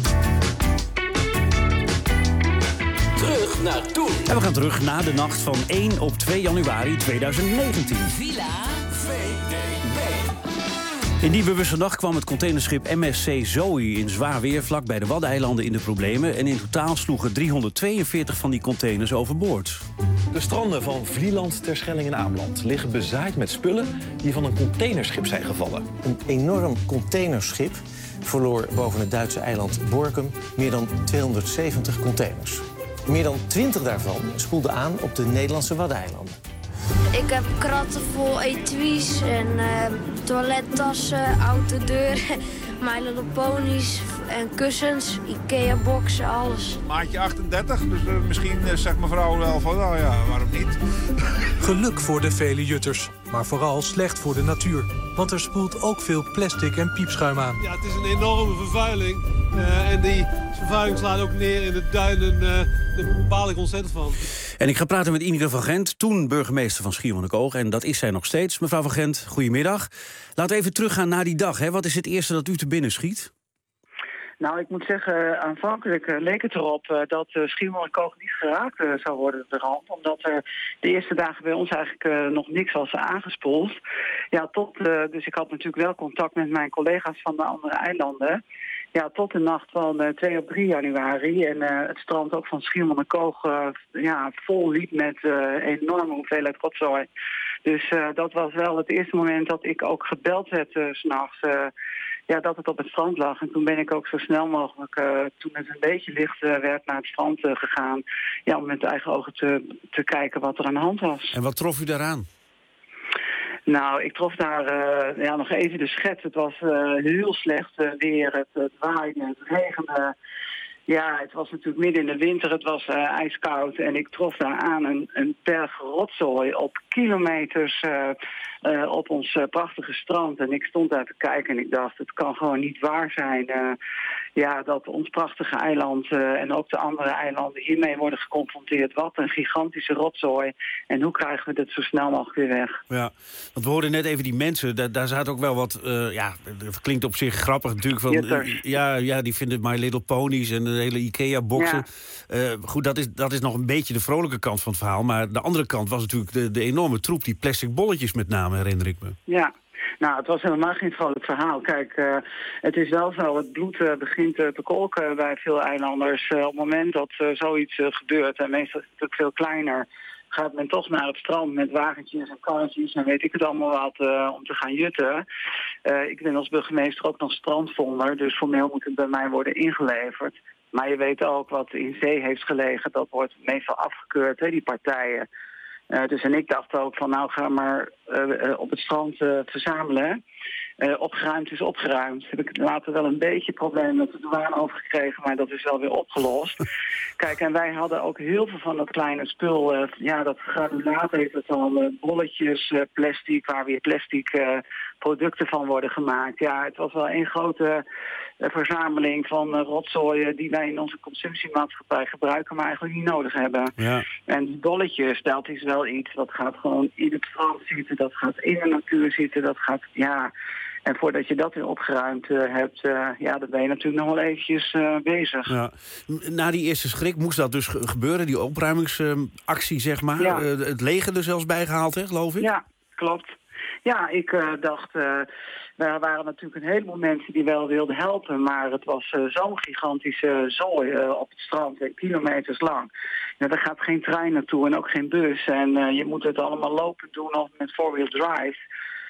S3: Terug naar toen. En we gaan terug naar de nacht van één op twee januari tweeduizend negentien.
S15: Villa V D B.
S3: In die bewuste nacht kwam het containerschip M S C Zoe in zwaar weer vlak bij de Waddeneilanden in de problemen. En in totaal sloegen driehonderdtweeënveertig van die containers overboord.
S17: De stranden van Vlieland, Terschelling en Ameland liggen bezaaid met spullen die van een containerschip zijn gevallen.
S18: Een enorm containerschip verloor boven het Duitse eiland Borkum meer dan tweehonderdzeventig containers. Meer dan twintig daarvan spoelden aan op de Nederlandse Waddeneilanden.
S19: Ik heb kratten vol etuis en uh, toilettassen, autodeuren, My Little Ponies en kussens, Ikea-boxen, alles.
S20: Maatje achtendertig, dus uh, misschien uh, zegt mevrouw wel van, nou ja, waarom niet?
S21: Geluk voor de vele jutters, maar vooral slecht voor de natuur. Want er spoelt ook veel plastic en piepschuim aan.
S22: Ja, het is een enorme vervuiling. Uh, en die vervuiling slaat ook neer in de duinen. Uh, daar baal ik ontzettend van.
S3: En ik ga praten met Ineke van Gent, toen burgemeester van Schiermonnikoog. En dat is zij nog steeds. Mevrouw van Gent, goedemiddag. Laten we even teruggaan naar die dag. Hè. Wat is het eerste dat u te binnen schiet?
S23: Nou, ik moet zeggen, aanvankelijk uh, leek het erop uh, dat uh, Schiermonnikoog niet geraakt uh, zou worden door de ramp. Omdat er de eerste dagen bij ons eigenlijk uh, nog niks was aangespoeld. Ja, tot, uh, dus ik had natuurlijk wel contact met mijn collega's van de andere eilanden. Ja, tot de nacht van uh, twee op drie januari. En uh, het strand ook van Schiermonnikoog uh, ja, vol liep met uh, enorme hoeveelheid rotzooi. Dus uh, dat was wel het eerste moment dat ik ook gebeld werd uh, 's nachts. Uh, ja, dat het op het strand lag. En toen ben ik ook zo snel mogelijk, uh, toen het een beetje licht uh, werd, naar het strand uh, gegaan. Ja, om met eigen ogen te, te kijken wat er aan de hand was.
S3: En wat trof u daaraan?
S23: Nou, ik trof daar uh, ja, nog even de schets. Het was uh, heel slecht uh, weer. Het, het waaide, het regende. Ja, het was natuurlijk midden in de winter. Het was uh, ijskoud. En ik trof daar aan een, een berg rotzooi op kilometers uh, uh, op ons uh, prachtige strand. En ik stond daar te kijken en ik dacht, het kan gewoon niet waar zijn. Uh, ja, dat ons prachtige eiland uh, en ook de andere eilanden hiermee worden geconfronteerd. Wat een gigantische rotzooi. En hoe krijgen we dit zo snel mogelijk weer weg?
S3: Ja, want we hoorden net even die mensen. Daar, daar zaten ook wel wat, uh, ja, dat klinkt op zich grappig natuurlijk. Van, uh, ja, ja, die vinden My Little Ponies en de hele Ikea-boxen. Ja. Uh, goed, dat is, dat is nog een beetje de vrolijke kant van het verhaal. Maar de andere kant was natuurlijk de, de enorme troep. Die plastic bolletjes met name, herinner ik me.
S23: Ja. Nou, het was helemaal geen vrolijk verhaal. Kijk, uh, het is wel zo, het bloed uh, begint uh, te kolken bij veel eilanders. Uh, op het moment dat uh, zoiets uh, gebeurt, en meestal is het natuurlijk veel kleiner, gaat men toch naar het strand met wagentjes en karretjes en weet ik het allemaal wat uh, om te gaan jutten. Uh, ik ben als burgemeester ook nog strandvonder, dus formeel moet het bij mij worden ingeleverd. Maar je weet ook wat in zee heeft gelegen, dat wordt meestal afgekeurd, hè, die partijen. Uh, dus en ik dacht ook van nou ga maar uh, uh, op het strand uh, verzamelen. Uh, opgeruimd is opgeruimd. Heb ik later wel een beetje probleem met de douane overgekregen, maar dat is wel weer opgelost. Kijk, en wij hadden ook heel veel van dat kleine spul. Uh, ja, dat granulaat heet het al. Uh, bolletjes, uh, plastic, waar weer plastic uh, producten van worden gemaakt. Ja, het was wel één grote uh, verzameling van uh, rotzooien die wij in onze consumptiemaatschappij gebruiken, maar eigenlijk niet nodig hebben. Ja. En die bolletjes, dat is wel iets, dat gaat gewoon in het strand zitten, dat gaat in de natuur zitten, dat gaat, ja. En voordat je dat weer opgeruimd uh, hebt, uh, ja, dan ben je natuurlijk nog wel eventjes uh, bezig. Ja.
S3: Na die eerste schrik moest dat dus gebeuren, die opruimingsactie, uh, zeg maar. Ja. Uh, het leger er zelfs bij gehaald, hè, geloof ik?
S23: Ja, klopt. Ja, ik uh, dacht, uh, er waren natuurlijk een heleboel mensen die wel wilden helpen, maar het was uh, zo'n gigantische zooi uh, op het strand, uh, kilometers lang. Ja, daar gaat geen trein naartoe en ook geen bus. En uh, je moet het allemaal lopend doen of met four-wheel drive.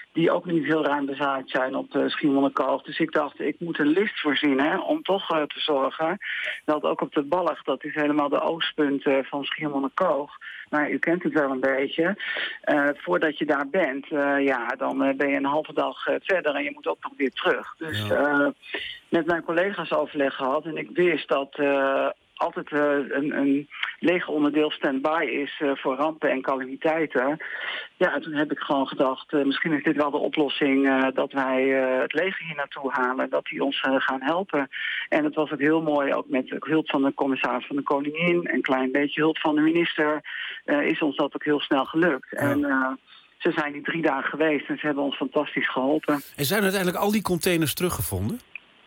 S23: die ook niet heel ruim bezaaid zijn op uh, Schiermonnikoog. Dus ik dacht, ik moet een list voorzien om toch uh, te zorgen dat ook op de Ballig, dat is helemaal de oostpunt uh, van Schiermonnikoog. Maar u kent het wel een beetje. Uh, voordat je daar bent, uh, ja, dan uh, ben je een halve dag uh, verder en je moet ook nog weer terug. Dus uh, met mijn collega's overleg gehad en ik wist dat Uh, altijd uh, een, een leger onderdeel stand-by is uh, voor rampen en calamiteiten. Ja, en toen heb ik gewoon gedacht, uh, misschien is dit wel de oplossing uh, dat wij uh, het leger hier naartoe halen, dat die ons uh, gaan helpen. En het was het heel mooi, ook met hulp van de commissaris van de Koningin, een klein beetje hulp van de minister, uh, is ons dat ook heel snel gelukt. Ja. En uh, ze zijn die drie dagen geweest en ze hebben ons fantastisch geholpen.
S3: En zijn uiteindelijk al die containers teruggevonden?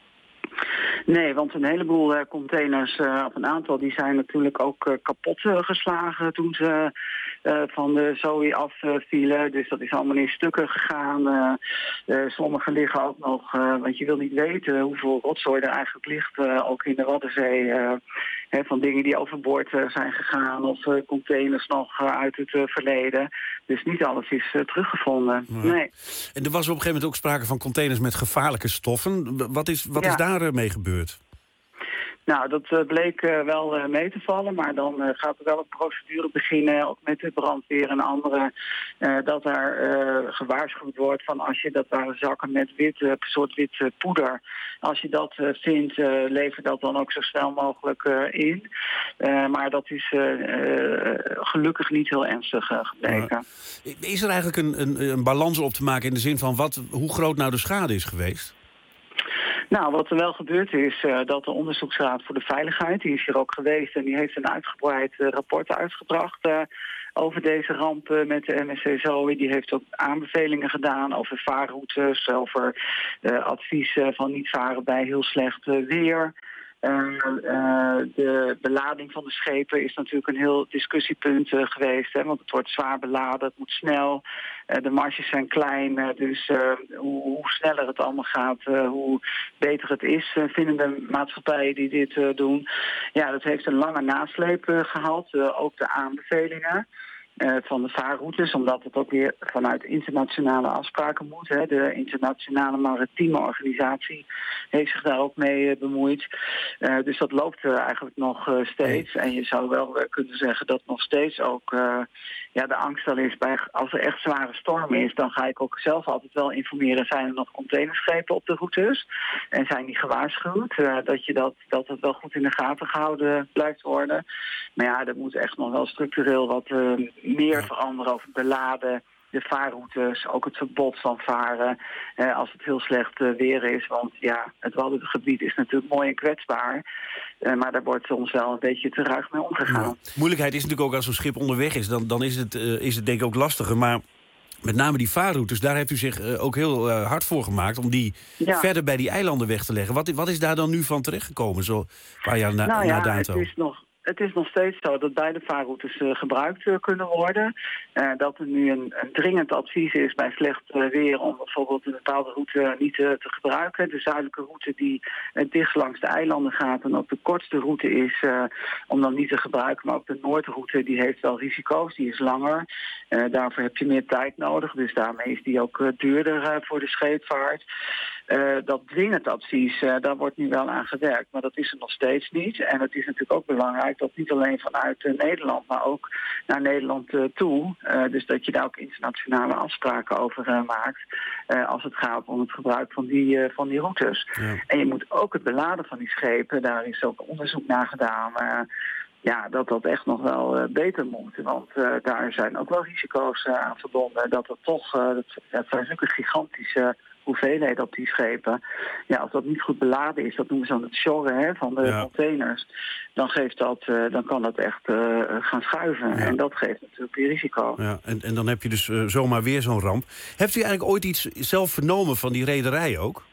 S23: Nee, want een heleboel uh, containers, uh, of een aantal, die zijn natuurlijk ook uh, kapot uh, geslagen toen ze uh, van de Zoe afvielen. Uh, dus dat is allemaal in stukken gegaan. Uh, uh, sommige liggen ook nog, uh, want je wil niet weten hoeveel rotzooi er eigenlijk ligt, uh, ook in de Waddenzee. Uh, hè, van dingen die overboord uh, zijn gegaan of uh, containers nog uh, uit het uh, verleden. Dus niet alles is uh, teruggevonden.
S3: Ja.
S23: Nee.
S3: En er was op een gegeven moment ook sprake van containers met gevaarlijke stoffen. Wat is, wat
S23: ja.
S3: is daar uh, mee gebeurd?
S23: Nou, dat uh, bleek uh, wel uh, mee te vallen, maar dan uh, gaat er wel een procedure beginnen, ook met de brandweer en anderen, uh, dat daar uh, gewaarschuwd wordt van als je, dat waren zakken met wit, uh, soort wit uh, poeder, als je dat uh, vindt, uh, lever dat dan ook zo snel mogelijk uh, in. Uh, maar dat is uh, uh, gelukkig niet heel ernstig uh, gebleken.
S3: Ja. Is er eigenlijk een, een, een balans op te maken in de zin van wat, hoe groot nou de schade is geweest?
S23: Nou, wat er wel gebeurd is, uh, dat de Onderzoeksraad voor de Veiligheid, die is hier ook geweest en die heeft een uitgebreid uh, rapport uitgebracht uh, over deze rampen met de M S C Zoe. Die heeft ook aanbevelingen gedaan over vaarroutes, over uh, advies uh, van niet varen bij heel slecht uh, weer. Uh, uh, de belading van de schepen is natuurlijk een heel discussiepunt uh, geweest. Hè, want het wordt zwaar beladen, het moet snel. Uh, de marges zijn klein, uh, dus uh, hoe, hoe sneller het allemaal gaat, uh, hoe beter het is, uh, vinden de maatschappijen die dit uh, doen. Ja, dat heeft een lange nasleep uh, gehad, uh, ook de aanbevelingen. Uh, van de vaarroutes, omdat het ook weer vanuit internationale afspraken moet. Hè. De internationale maritieme organisatie heeft zich daar ook mee uh, bemoeid. Uh, dus dat loopt uh, eigenlijk nog uh, steeds. En je zou wel uh, kunnen zeggen dat nog steeds ook uh, ja, de angst al is bij, als er echt zware storm is, dan ga ik ook zelf altijd wel informeren, zijn er nog containerschepen op de routes? En zijn die gewaarschuwd? Uh, dat, je dat, dat het wel goed in de gaten gehouden blijft worden. Maar ja, er moet echt nog wel structureel wat uh, meer ja. veranderen over beladen, de vaarroutes, ook het verbod van varen eh, als het heel slecht uh, weer is. Want ja, het Waddengebied is natuurlijk mooi en kwetsbaar. Uh, maar daar wordt soms wel een beetje te ruig mee omgegaan.
S3: Ja. Moeilijkheid is natuurlijk ook als zo'n schip onderweg is. Dan, dan is, het, uh, is het denk ik ook lastiger. Maar met name die vaarroutes, daar heeft u zich uh, ook heel uh, hard voor gemaakt om die ja. verder bij die eilanden weg te leggen. Wat, wat is daar dan nu van terechtgekomen, zo een paar jaar na,
S23: nou ja,
S3: na dato?
S23: Het is nog... Het is nog steeds zo dat beide vaarroutes uh, gebruikt uh, kunnen worden. Uh, dat er nu een, een dringend advies is bij slecht uh, weer om bijvoorbeeld een bepaalde route niet uh, te gebruiken. De zuidelijke route die uh, dicht langs de eilanden gaat en ook de kortste route is uh, om dan niet te gebruiken. Maar ook de noordroute die heeft wel risico's, die is langer. Uh, daarvoor heb je meer tijd nodig, dus daarmee is die ook uh, duurder uh, voor de scheepvaart. Uh, dat dwingend advies, uh, daar wordt nu wel aan gewerkt, maar dat is er nog steeds niet. En het is natuurlijk ook belangrijk dat niet alleen vanuit uh, Nederland, maar ook naar Nederland uh, toe. Uh, dus dat je daar ook internationale afspraken over uh, maakt uh, als het gaat om het gebruik van die, uh, van die routes. Ja. En je moet ook het beladen van die schepen, daar is ook onderzoek naar gedaan. Uh, Ja, dat dat echt nog wel uh, beter moet. Want uh, daar zijn ook wel risico's uh, aan verbonden. Dat het toch, uh, dat, het zijn zulke gigantische hoeveelheden op die schepen. Ja, als dat niet goed beladen is, dat noemen ze dan het sjorren hè, van de ja. containers. Dan, geeft dat, uh, dan kan dat echt uh, gaan schuiven. Ja. En dat geeft natuurlijk weer risico.
S3: Ja, en, en dan heb je dus uh, zomaar weer zo'n ramp. Heeft u eigenlijk ooit iets zelf vernomen van die rederij ook?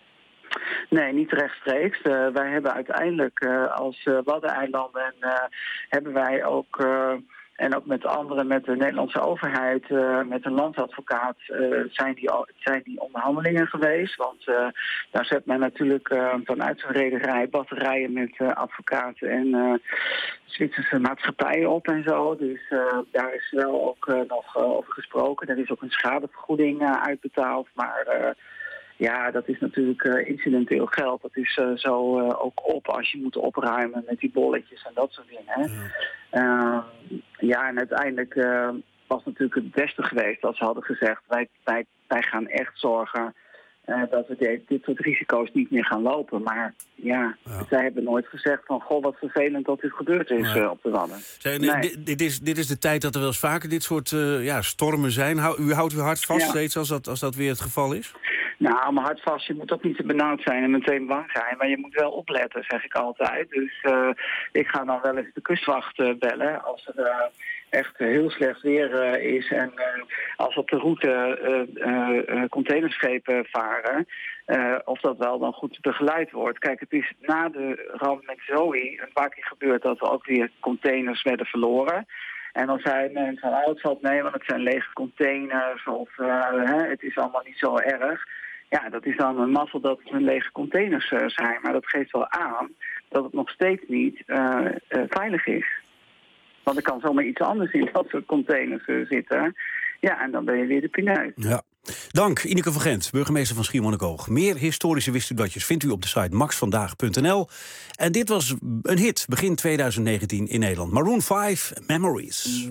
S23: Nee, niet rechtstreeks. Uh, wij hebben uiteindelijk uh, als uh, Waddeneilanden uh, hebben wij ook uh, En ook met anderen, met de Nederlandse overheid, uh, met een landsadvocaat, uh, zijn, die, zijn die onderhandelingen geweest. Want uh, daar zet men natuurlijk uh, vanuit zijn rederij batterijen met uh, advocaten en uh, Zwitserse maatschappijen op en zo. Dus uh, daar is wel ook uh, nog uh, over gesproken. Er is ook een schadevergoeding uh, uitbetaald, maar... Uh, Ja, dat is natuurlijk uh, incidenteel geld. Dat is uh, zo uh, ook op als je moet opruimen met die bolletjes en dat soort dingen. Ja, uh, ja en uiteindelijk uh, was natuurlijk het beste geweest als ze hadden gezegd... wij, wij, wij gaan echt zorgen uh, dat we dit, dit soort risico's niet meer gaan lopen. Maar ja, ja, zij hebben nooit gezegd van... goh, wat vervelend dat dit gebeurd is
S3: nee.
S23: uh, op de Wadden.
S3: Zij, nee. dit, dit, is, dit is de tijd dat er wel eens vaker dit soort uh, ja, stormen zijn. Hou, u houdt uw hart vast ja. steeds als dat, als dat weer het geval is?
S23: Nou, mijn hart vast, je moet ook niet te benauwd zijn en meteen bang zijn. Maar je moet wel opletten, zeg ik altijd. Dus uh, ik ga dan wel eens de kustwacht uh, bellen als er uh, echt uh, heel slecht weer uh, is. En uh, als op de route uh, uh, containerschepen varen, uh, of dat wel dan goed begeleid wordt. Kijk, het is na de ramp met Zoe een paar keer gebeurd dat er ook weer containers werden verloren. En dan zei men van, oh, het valt mee, want het zijn lege containers of uh, hè, het is allemaal niet zo erg. Ja, dat is dan een mazzel dat het een lege containers uh, zijn. Maar dat geeft wel aan dat het nog steeds niet uh, uh, veilig is. Want er kan zomaar iets anders in dat soort containers uh, zitten. Ja, en dan ben je weer de pineut.
S3: Ja. Dank, Ineke van Gent, burgemeester van Schiermonnikoog. Meer historische wist u datjes vindt u op de site max vandaag punt n l. En dit was een hit begin twintig negentien in Nederland. Maroon vijf, Memories.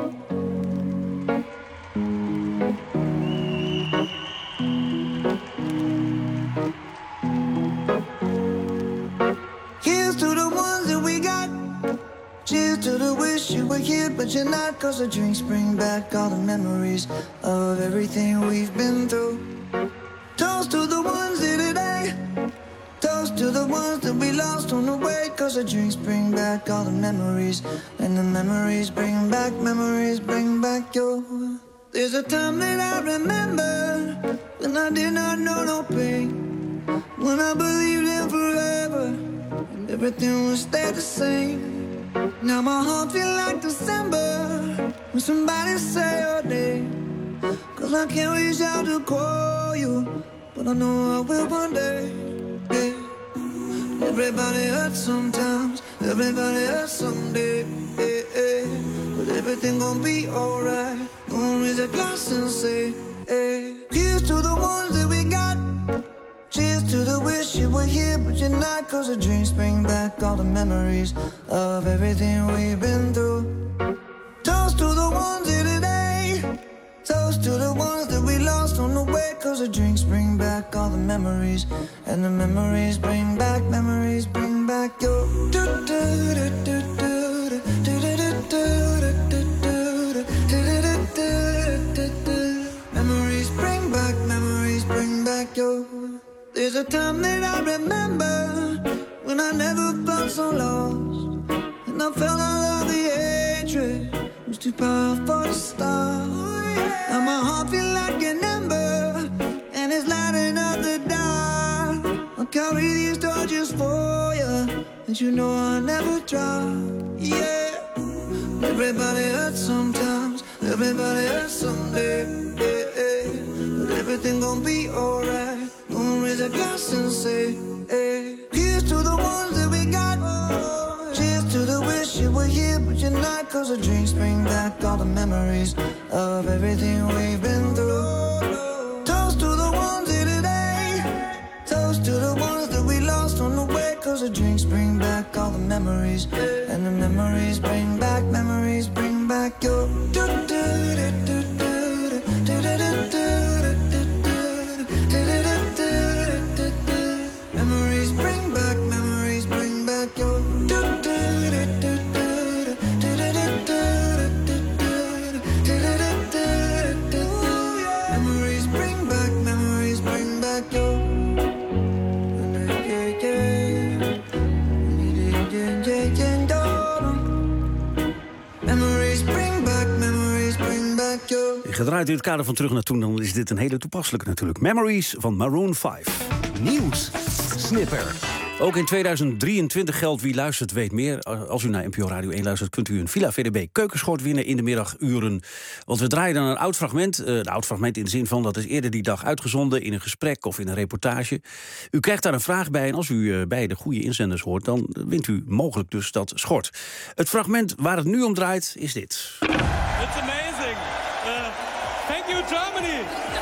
S5: Here's to the ones that we got. Cheers to the wish you were here, but you're not. Cause the drinks bring back all the memories of everything we've been through. Toast to the ones here today. Toast to the ones that we lost on the way. Cause the drinks bring back all the memories. And the memories bring back, memories bring back your... There's a time that I remember when I did not know no pain. When I believed in forever and everything would stay the same. Now my heart feel like December when somebody say your name. Cause I can't reach out to call you, but I know I will one day. Yeah. Everybody hurts sometimes, everybody hurts someday. Yeah, yeah. But everything gon' be alright. Gonna raise a glass and say, hey. Here's to the ones that we got. Cheers to the wish you were here, but you're not. Cause the drinks bring back all the memories of everything we've been through. Toast to the ones here today. Toast to the ones that we lost on the way. Cause the drinks bring back all the memories. And the memories bring back, memories bring back your... Memories bring back, memories bring back your... There's a time that I remember when I never felt so lost. And I felt all of the hatred was too powerful to stop. Now my heart feel like an ember and it's lighting up the dark. I'll carry these torches for you and you know I'll never drop. Yeah. Everybody hurts sometimes, everybody hurts someday. Yeah, yeah. But everything gon' be alright. Gonna raise a glass and say, hey. Here's to the ones that we got. Cheers to the wish you were here, but you're not. Cause the drinks bring back all the memories of everything we've been through. Toast to the ones here today. Toast to the ones that we lost on the way. Cause the drinks bring back all the memories. And the memories bring back, memories bring back your... Memories bring back, memories bring back your... Memories bring back, memories bring back your... Memories bring back, memories bring back your...
S3: Gedraaid in het kader van Terug naar Toen, dan is dit een hele toepasselijke natuurlijk. Memories van Maroon vijf.
S1: Nieuws. Snipper.
S3: Ook in tweeduizend drieëntwintig geldt wie luistert weet meer. Als u naar N P O Radio één luistert, kunt u een Villa V D B keukenschort winnen in de middaguren. Want we draaien dan een oud fragment. Uh, een oud fragment in de zin van dat is eerder die dag uitgezonden in een gesprek of in een reportage. U krijgt daar een vraag bij en als u uh, bij de goede inzenders hoort, dan wint u mogelijk dus dat schort. Het fragment waar het nu om draait is dit.
S6: It's amazing. Uh, thank you Germany.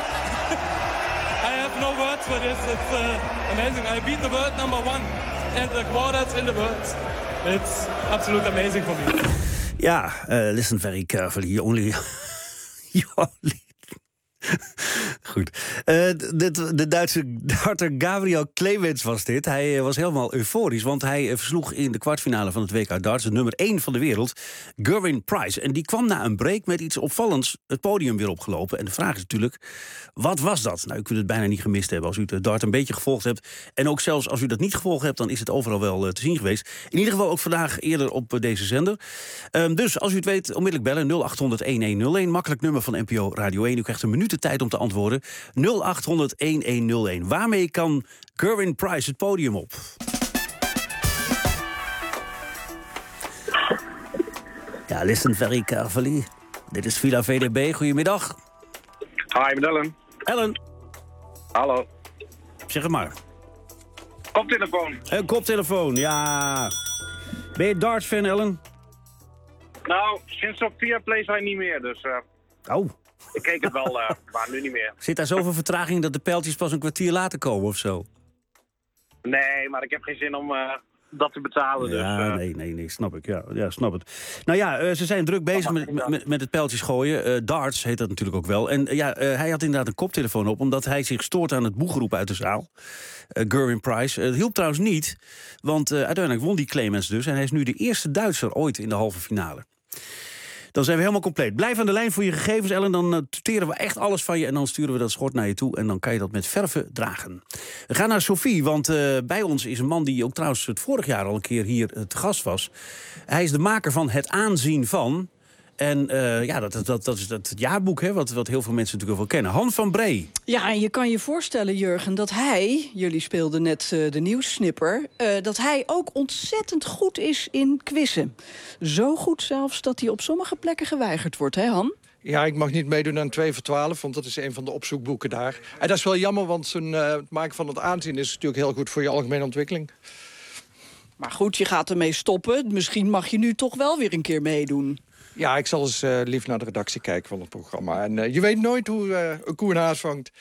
S6: I have no words for this. It's uh, amazing. I beat the world number one and the quarters in the world. It's absolutely amazing for me.
S3: Ja, uh, listen very carefully. You only... you only... Goed. Uh, de, de Duitse darter Gabriel Clemens was dit. Hij uh, was helemaal euforisch, want hij uh, versloeg in de kwartfinale van het W K darts de nummer één van de wereld, Gerwyn Price. En die kwam na een break met iets opvallends het podium weer opgelopen. En de vraag is natuurlijk, wat was dat? Nou, u kunt het bijna niet gemist hebben als u de dart een beetje gevolgd hebt. En ook zelfs als u dat niet gevolgd hebt, dan is het overal wel uh, te zien geweest. In ieder geval ook vandaag eerder op uh, deze zender. Um, dus als u het weet, onmiddellijk bellen nul acht honderd een een nul een. Makkelijk nummer van N P O Radio één. U krijgt een minuut de tijd om te antwoorden. nul acht honderd een een nul een. Waarmee kan Gerwyn Price het podium op? Ja, listen very carefully. Dit is Villa V D B. Goedemiddag.
S7: Hi, met Ellen.
S3: Ellen.
S7: Hallo.
S3: Zeg het maar.
S7: Koptelefoon.
S3: Een koptelefoon, ja. Ben je darts-fan, Ellen?
S7: Nou, sinds op Viaplay zijn niet meer, dus... Uh...
S3: Oh.
S7: Ik keek het wel, uh, maar nu niet meer.
S3: Zit daar zoveel vertraging dat de pijltjes pas een kwartier later komen of zo?
S7: Nee, maar ik heb geen zin om uh, dat te betalen.
S3: Ja,
S7: dus, uh...
S3: nee, nee, nee, snap ik. Ja, ja snap het. Nou ja, uh, ze zijn druk bezig met, met, met het pijltjes gooien. Uh, darts heet dat natuurlijk ook wel. En uh, ja, uh, hij had inderdaad een koptelefoon op, omdat hij zich stoort aan het boegeroep uit de zaal. Uh, Gerwyn Price. Uh, het hielp trouwens niet, want uh, uiteindelijk won die Clemens dus. En hij is nu de eerste Duitser ooit in de halve finale. Dan zijn we helemaal compleet. Blijf aan de lijn voor je gegevens, Ellen. Dan uh, tuteren we echt alles van je en dan sturen we dat schort naar je toe. En dan kan je dat met verven dragen. We gaan naar Sophie, want uh, bij ons is een man die ook trouwens het vorig jaar al een keer hier uh, te gast was. Hij is de maker van Het Aanzien Van. En uh, ja, dat, dat, dat is het jaarboek, hè, wat, wat heel veel mensen natuurlijk wel kennen. Han van Bree.
S2: Ja, en je kan je voorstellen, Jurgen, dat hij... jullie speelden net uh, de nieuwssnipper... Uh, dat hij ook ontzettend goed is in quizzen. Zo goed zelfs dat hij op sommige plekken geweigerd wordt, hè Han?
S8: Ja, ik mag niet meedoen aan twee voor twaalf, want dat is een van de opzoekboeken daar. En dat is wel jammer, want zijn, uh, het maken van het aanzien is natuurlijk heel goed voor je algemene ontwikkeling.
S2: Maar goed, je gaat ermee stoppen. Misschien mag je nu toch wel weer een keer meedoen.
S8: Ja, ik zal eens uh, lief naar de redactie kijken van het programma. En uh, je weet nooit hoe uh, een koe een haas vangt.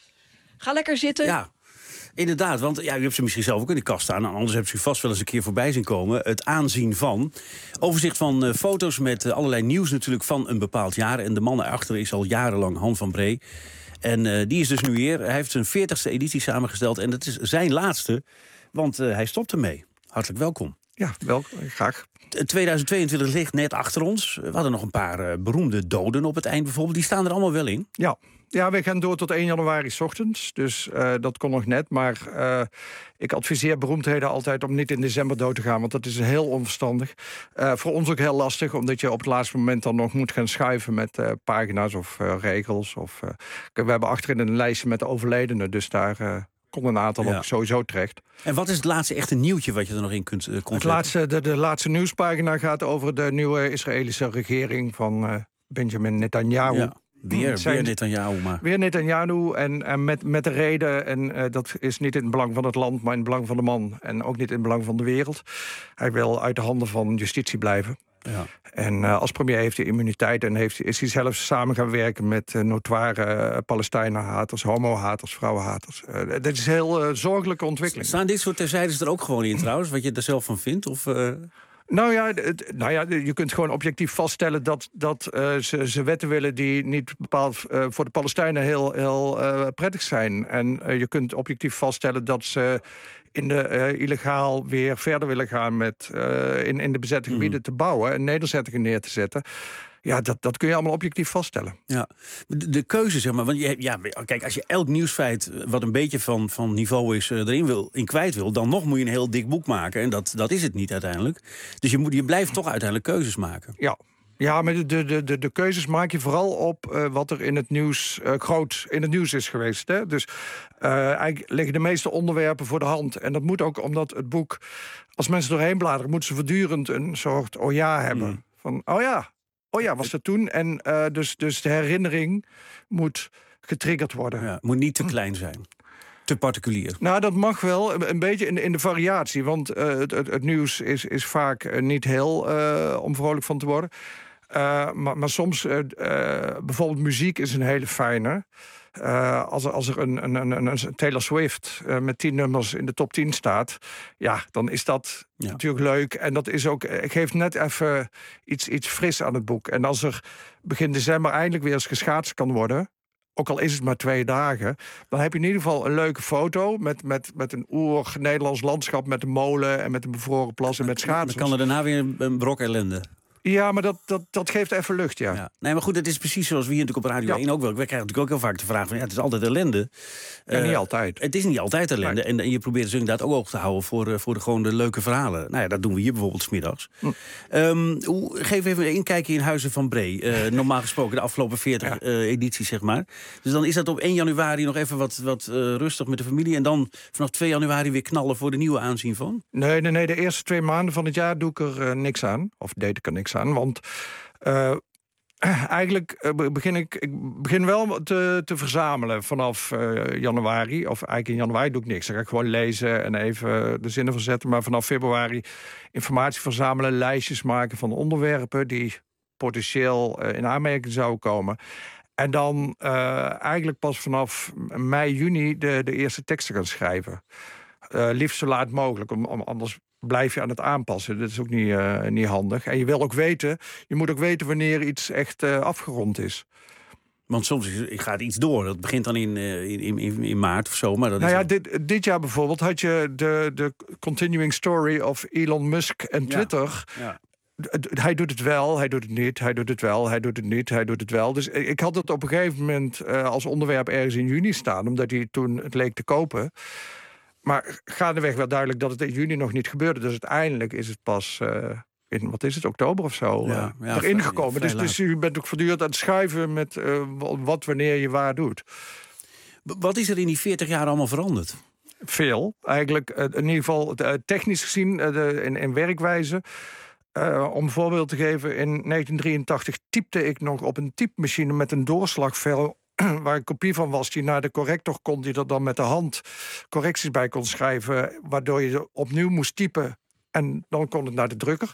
S2: Ga lekker zitten.
S3: Ja, inderdaad. Want ja, u hebt ze misschien zelf ook in de kast staan. Anders hebt u vast wel eens een keer voorbij zien komen. Het Aanzien Van. Overzicht van uh, foto's met uh, allerlei nieuws natuurlijk van een bepaald jaar. En de man erachter is al jarenlang Han van Bree. En uh, die is dus nu weer. Hij heeft zijn veertigste editie samengesteld. En dat is zijn laatste, want uh, hij stopt ermee. Hartelijk welkom.
S8: Ja, welkom. Graag.
S3: tweeduizend tweeëntwintig ligt net achter ons. We hadden nog een paar uh, beroemde doden op het eind bijvoorbeeld. Die staan er allemaal wel in.
S8: Ja, ja we gaan door tot één januari 's ochtends. Dus uh, dat kon nog net. Maar uh, ik adviseer beroemdheden altijd om niet in december dood te gaan. Want dat is heel onverstandig. Uh, voor ons ook heel lastig. Omdat je op het laatste moment dan nog moet gaan schuiven met uh, pagina's of uh, regels. Of, uh, we hebben achterin een lijstje met de overledenen. Dus daar... Uh, komt een aantal ja. ook sowieso terecht.
S3: En wat is het laatste echte nieuwtje wat je er nog in kunt uh,
S8: het laatste, de, de laatste nieuwspagina gaat over de nieuwe Israëlische regering van uh, Benjamin Netanyahu. Ja.
S3: Weer, Zijn, weer Netanyahu, maar...
S8: Weer Netanyahu en, en met, met de reden... en uh, dat is niet in het belang van het land, maar in het belang van de man. En ook niet in het belang van de wereld. Hij wil uit de handen van justitie blijven. Ja. En uh, als premier heeft hij immuniteit en heeft, is hij zelfs samen gaan werken met uh, notoire uh, Palestijnen-haters, homo-haters, vrouwenhaters. Uh, dit is een heel uh, zorgelijke ontwikkeling.
S3: Staan dit soort terzijdes er ook gewoon in trouwens, wat je er zelf van vindt? Of, uh...
S8: Nou ja, het, nou ja, je kunt gewoon objectief vaststellen dat, dat uh, ze, ze wetten willen die niet bepaald uh, voor de Palestijnen heel, heel uh, prettig zijn. En uh, je kunt objectief vaststellen dat ze in de uh, illegaal weer verder willen gaan met uh, in, in de bezette gebieden mm. te bouwen en nederzettingen neer te zetten. Ja, dat, dat kun je allemaal objectief vaststellen.
S3: Ja, de, de keuze, zeg maar. Want je, ja, kijk, als je elk nieuwsfeit wat een beetje van, van niveau is erin wil, in kwijt wil, dan nog moet je een heel dik boek maken. En dat, dat is het niet uiteindelijk. Dus je, moet, je blijft toch uiteindelijk keuzes maken.
S8: Ja. Ja, maar de, de, de, de keuzes maak je vooral op uh, wat er in het nieuws uh, groot in het nieuws is geweest. Hè? Dus uh, eigenlijk liggen de meeste onderwerpen voor de hand. En dat moet ook omdat het boek, als mensen doorheen bladeren, moeten ze voortdurend een soort oh ja hebben. Mm. Van oh ja, oh ja, was dat toen? En uh, dus, dus de herinnering moet getriggerd worden.
S3: Ja, moet niet te klein zijn. Te particulier.
S8: Nou, dat mag wel, een beetje in, in de variatie. Want uh, het, het, het nieuws is, is vaak uh, niet heel uh, om vrolijk van te worden. Uh, maar, maar soms, uh, uh, bijvoorbeeld muziek is een hele fijne. Uh, als er, als er een, een, een, een Taylor Swift uh, met tien nummers in de top tien staat, ja, dan is dat ja. natuurlijk leuk. En dat is ook, geeft net even iets, iets fris aan het boek. En als er begin december eindelijk weer eens geschaatst kan worden, ook al is het maar twee dagen, dan heb je in ieder geval een leuke foto met, met, met een oer-Nederlands landschap, met een molen en met een bevroren plas en met schaatsers.
S3: Dan kan er daarna weer een brok ellende.
S8: Ja, maar dat, dat, dat geeft even lucht, ja. ja.
S3: Nee, maar goed, het is precies zoals we hier natuurlijk op Radio ja. één ook wel. We krijgen natuurlijk ook heel vaak de vraag van, ja, het is altijd ellende.
S8: En uh, niet altijd.
S3: Het is niet altijd ellende. Nee. En, en je probeert dus inderdaad ook oog te houden voor, uh, voor de, gewoon de leuke verhalen. Nou ja, dat doen we hier bijvoorbeeld 's middags. Hm. Um, hoe, geef even een inkijkje in Huizen van Bree. Uh, normaal gesproken de afgelopen veertig ja. uh, edities, zeg maar. Dus dan is dat op één januari nog even wat, wat uh, rustig met de familie. En dan vanaf twee januari weer knallen voor de nieuwe aanzien van?
S8: Nee, nee, nee. De eerste twee maanden van het jaar doe ik er uh, niks aan. Of deed ik er niks aan, want Uh, eigenlijk uh, begin ik, ik begin wel te, te verzamelen vanaf uh, januari. Of eigenlijk in januari doe ik niks. Dan ga ik gewoon lezen en even de zinnen verzetten. Maar vanaf februari informatie verzamelen, lijstjes maken van onderwerpen die potentieel uh, in aanmerking zouden komen. En dan uh, eigenlijk pas vanaf mei, juni de, de eerste teksten gaan schrijven. Uh, liefst zo laat mogelijk, om, om, anders blijf je aan het aanpassen. Dat is ook niet, uh, niet handig. En je wil ook weten, je moet ook weten wanneer iets echt uh, afgerond is.
S3: Want soms gaat iets door. Dat begint dan in, in, in, in maart of zo. Maar dat
S8: nou
S3: is
S8: ja, dit, dit jaar bijvoorbeeld had je de, de continuing story of Elon Musk en Twitter. Ja, ja. Hij doet het wel, hij doet het niet, hij doet het wel, hij doet het niet, hij doet het wel. Dus ik had het op een gegeven moment uh, als onderwerp ergens in juni staan, omdat hij toen het leek te kopen. Maar gaandeweg werd duidelijk dat het in juni nog niet gebeurde. Dus uiteindelijk is het pas uh, in, wat is het, oktober of zo, ja, uh, ja, erin gekomen. Dus, dus je bent ook voortdurend aan het schuiven met uh, wat, wanneer je waar doet.
S3: Wat is er in die veertig jaar allemaal veranderd?
S8: Veel. Eigenlijk, uh, in ieder geval uh, technisch gezien, uh, de, in, in werkwijze. Uh, om een voorbeeld te geven, in negentien drieëntachtig typte ik nog op een typemachine met een doorslagvel waar een kopie van was, die naar de corrector kon, die er dan met de hand correcties bij kon schrijven, waardoor je opnieuw moest typen en dan kon het naar de drukker.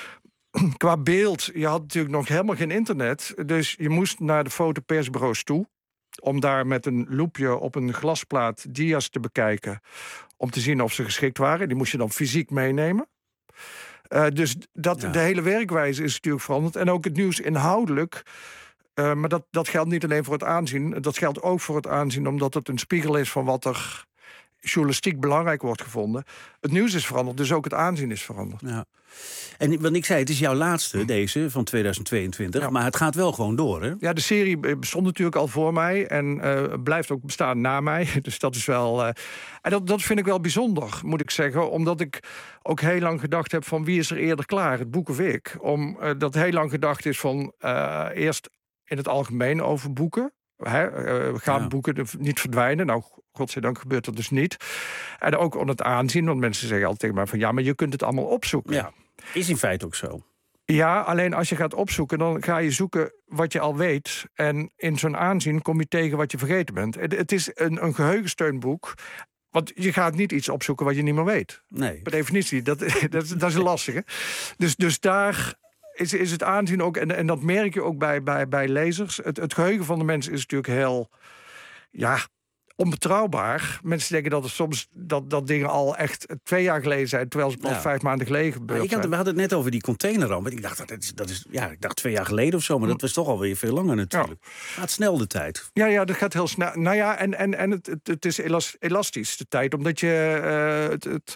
S8: Qua beeld, je had natuurlijk nog helemaal geen internet, dus je moest naar de fotopersbureaus toe om daar met een loepje op een glasplaat dia's te bekijken, om te zien of ze geschikt waren. Die moest je dan fysiek meenemen. Uh, dus dat, ja. de hele werkwijze is natuurlijk veranderd. En ook het nieuws inhoudelijk. Uh, maar dat, dat geldt niet alleen voor het aanzien. Dat geldt ook voor het aanzien omdat het een spiegel is van wat er journalistiek belangrijk wordt gevonden. Het nieuws is veranderd, dus ook het aanzien is veranderd.
S3: Ja. En wat ik zei, het is jouw laatste, deze, van tweeduizend tweeëntwintig. Ja. Maar het gaat wel gewoon door, hè?
S8: Ja, de serie bestond natuurlijk al voor mij en uh, blijft ook bestaan na mij. Dus dat is wel... Uh, en dat, dat vind ik wel bijzonder, moet ik zeggen. Omdat ik ook heel lang gedacht heb van wie is er eerder klaar, het boek of ik? Omdat uh, heel lang gedacht is van uh, eerst in het algemeen over boeken. Hè, uh, gaan ja. boeken niet verdwijnen? Nou, godzijdank gebeurt dat dus niet. En ook om het aanzien, want mensen zeggen altijd tegen mij van ja, maar je kunt het allemaal opzoeken.
S3: Ja, is in feite ook zo.
S8: Ja, alleen als je gaat opzoeken, dan ga je zoeken wat je al weet. En in zo'n aanzien kom je tegen wat je vergeten bent. Het, het is een, een geheugensteunboek. Want je gaat niet iets opzoeken wat je niet meer weet.
S3: Nee.
S8: Per definitie, dat, dat, dat is lastig. Hè? Dus, dus daar is, is het aanzien ook, en, en dat merk je ook bij, bij, bij lezers. Het, het geheugen van de mensen is natuurlijk heel, ja, onbetrouwbaar. Mensen denken dat er soms dat, dat dingen al echt twee jaar geleden zijn, terwijl ze pas ja. vijf maanden geleden gebeurd
S3: ik had,
S8: zijn.
S3: We hadden het net over die containerramp. Ik dacht dat is, dat is, ja, ik dacht twee jaar geleden of zo, maar dat was toch alweer veel langer natuurlijk. Ja. Gaat snel de tijd.
S8: Ja, ja, dat gaat heel snel. Nou ja, en, en, en het, het, het is elastisch de tijd, omdat je uh, het, het,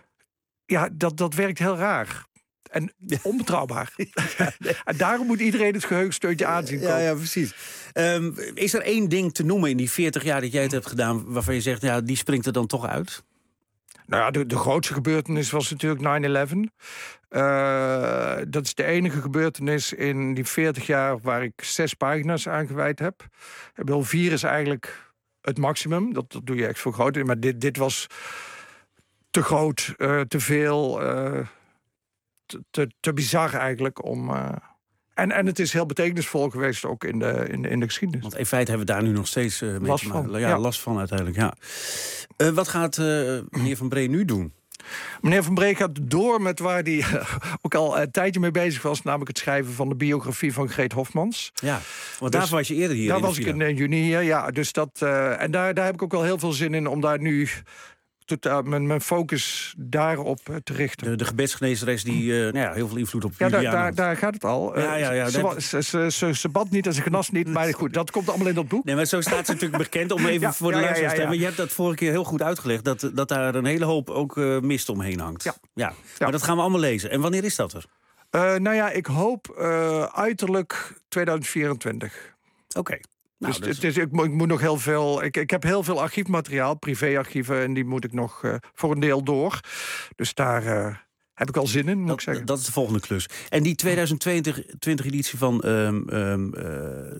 S8: ja, dat, dat werkt heel raar. En onbetrouwbaar. Ja, nee. En daarom moet iedereen het geheugensteuntje aanzien komen.
S3: Ja, ja, precies. Um, is er één ding te noemen in die veertig jaar dat jij het hebt gedaan waarvan je zegt, ja, die springt er dan toch uit?
S8: Nou ja, de, de grootste gebeurtenis was natuurlijk nine eleven. Uh, dat is de enige gebeurtenis in die veertig jaar waar ik zes pagina's aan gewijd heb. Ik bedoel, vier is eigenlijk het maximum. Dat, dat doe je echt voor groot. Maar dit, dit was te groot, uh, te veel, uh, te, te, te bizar eigenlijk om... Uh, En, en het is heel betekenisvol geweest ook in de, in de, in de geschiedenis.
S3: Want in feite hebben we daar nu nog steeds uh, mee
S8: last
S3: te
S8: van.
S3: Ja,
S8: Ja.
S3: last van uiteindelijk, ja. Uh, wat gaat uh, meneer Van Bree nu doen?
S8: Meneer Van Bree gaat door met waar hij uh, ook al een tijdje mee bezig was... namelijk het schrijven van de biografie van Greet Hofmans.
S3: Ja, want
S8: dus,
S3: daar was je eerder hier
S8: Daar
S3: in
S8: was ik in uh, juni hier, ja. Dus dat, uh, en daar, daar heb ik ook wel heel veel zin in om daar nu... Tot, uh, mijn, mijn focus daarop uh, te richten.
S3: De, de gebedsgenezeres die uh, nou ja, heel veel invloed op
S8: Ja,
S3: Juliana
S8: daar, daar,
S3: had.
S8: daar gaat het al. Uh,
S3: Ja, ja, ja,
S8: ze,
S3: dat-
S8: ze, ze, ze, ze bad niet en ze genas niet, maar goed, dat komt allemaal in dat boek.
S3: Nee, maar zo staat ze natuurlijk bekend om even
S8: Ja,
S3: voor de
S8: ja, ja,
S3: luisteraars te
S8: ja, ja.
S3: hebben. Je hebt dat vorige keer heel goed uitgelegd, dat, dat daar een hele hoop ook uh, mist omheen hangt. Ja. Ja. Maar dat gaan we allemaal lezen. En wanneer is dat er?
S8: Uh, nou ja, ik hoop uh, uiterlijk tweeduizend vierentwintig.
S3: Oké. Okay. Nou,
S8: dus
S3: dat
S8: het is, ik, moet, ik moet nog heel veel. Ik, ik heb heel veel archiefmateriaal, privéarchieven, en die moet ik nog uh, voor een deel door. Dus daar uh, heb ik al zin in, moet
S3: dat,
S8: ik zeggen.
S3: Dat is de volgende klus. En die tweeduizend tweeëntwintig editie van um, um, uh,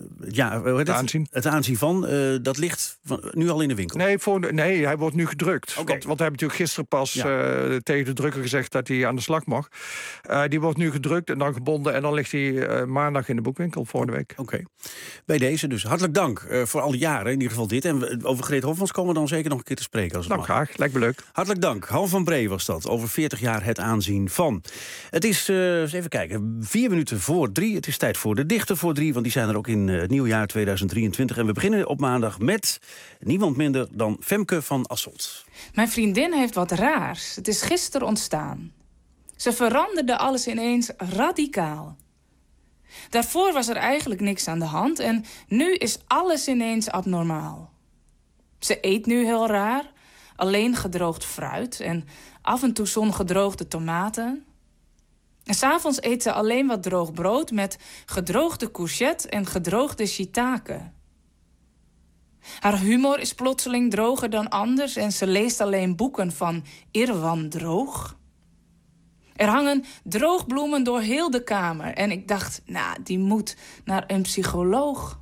S3: ja, hoe heet het?
S8: aanzien.
S3: Het aanzien van, uh, dat ligt van, nu al in de winkel.
S8: Nee, voor, nee, hij wordt nu gedrukt.
S3: Okay.
S8: Want, want hij heeft natuurlijk gisteren pas
S3: Ja.
S8: uh, tegen de drukker gezegd dat hij aan de slag mag. Uh, die wordt nu gedrukt en dan gebonden. En dan ligt hij uh, maandag in de boekwinkel volgende week.
S3: Oké. Okay. Bij deze dus. Hartelijk dank uh, voor al die jaren, in ieder geval dit. En we, over Greet Hofmans komen we dan zeker nog een keer te spreken. Als het
S8: Nou,
S3: mag.
S8: graag. Lijkt me leuk.
S3: Hartelijk dank. Han van Bree was dat. Over veertig jaar het aanzien van. Het is, uh, eens even kijken, vier minuten voor drie. Het is tijd voor de dichter voor drie, want die zijn er ook in uh, het nieuwjaar tweeduizend drieëntwintig. En we beginnen op maandag met niemand minder dan Femke van Asselt.
S9: Mijn vriendin heeft wat raars. Het is gisteren ontstaan. Ze veranderde alles ineens radicaal. Daarvoor was er eigenlijk niks aan de hand en nu is alles ineens abnormaal. Ze eet nu heel raar, alleen gedroogd fruit en af en toe zongedroogde tomaten. En 's avonds eet ze alleen wat droog brood met gedroogde courgette en gedroogde shiitake. Haar humor is plotseling droger dan anders en ze leest alleen boeken van Irwan Droog. Er hangen droogbloemen door heel de kamer en ik dacht, nou, die moet naar een psycholoog.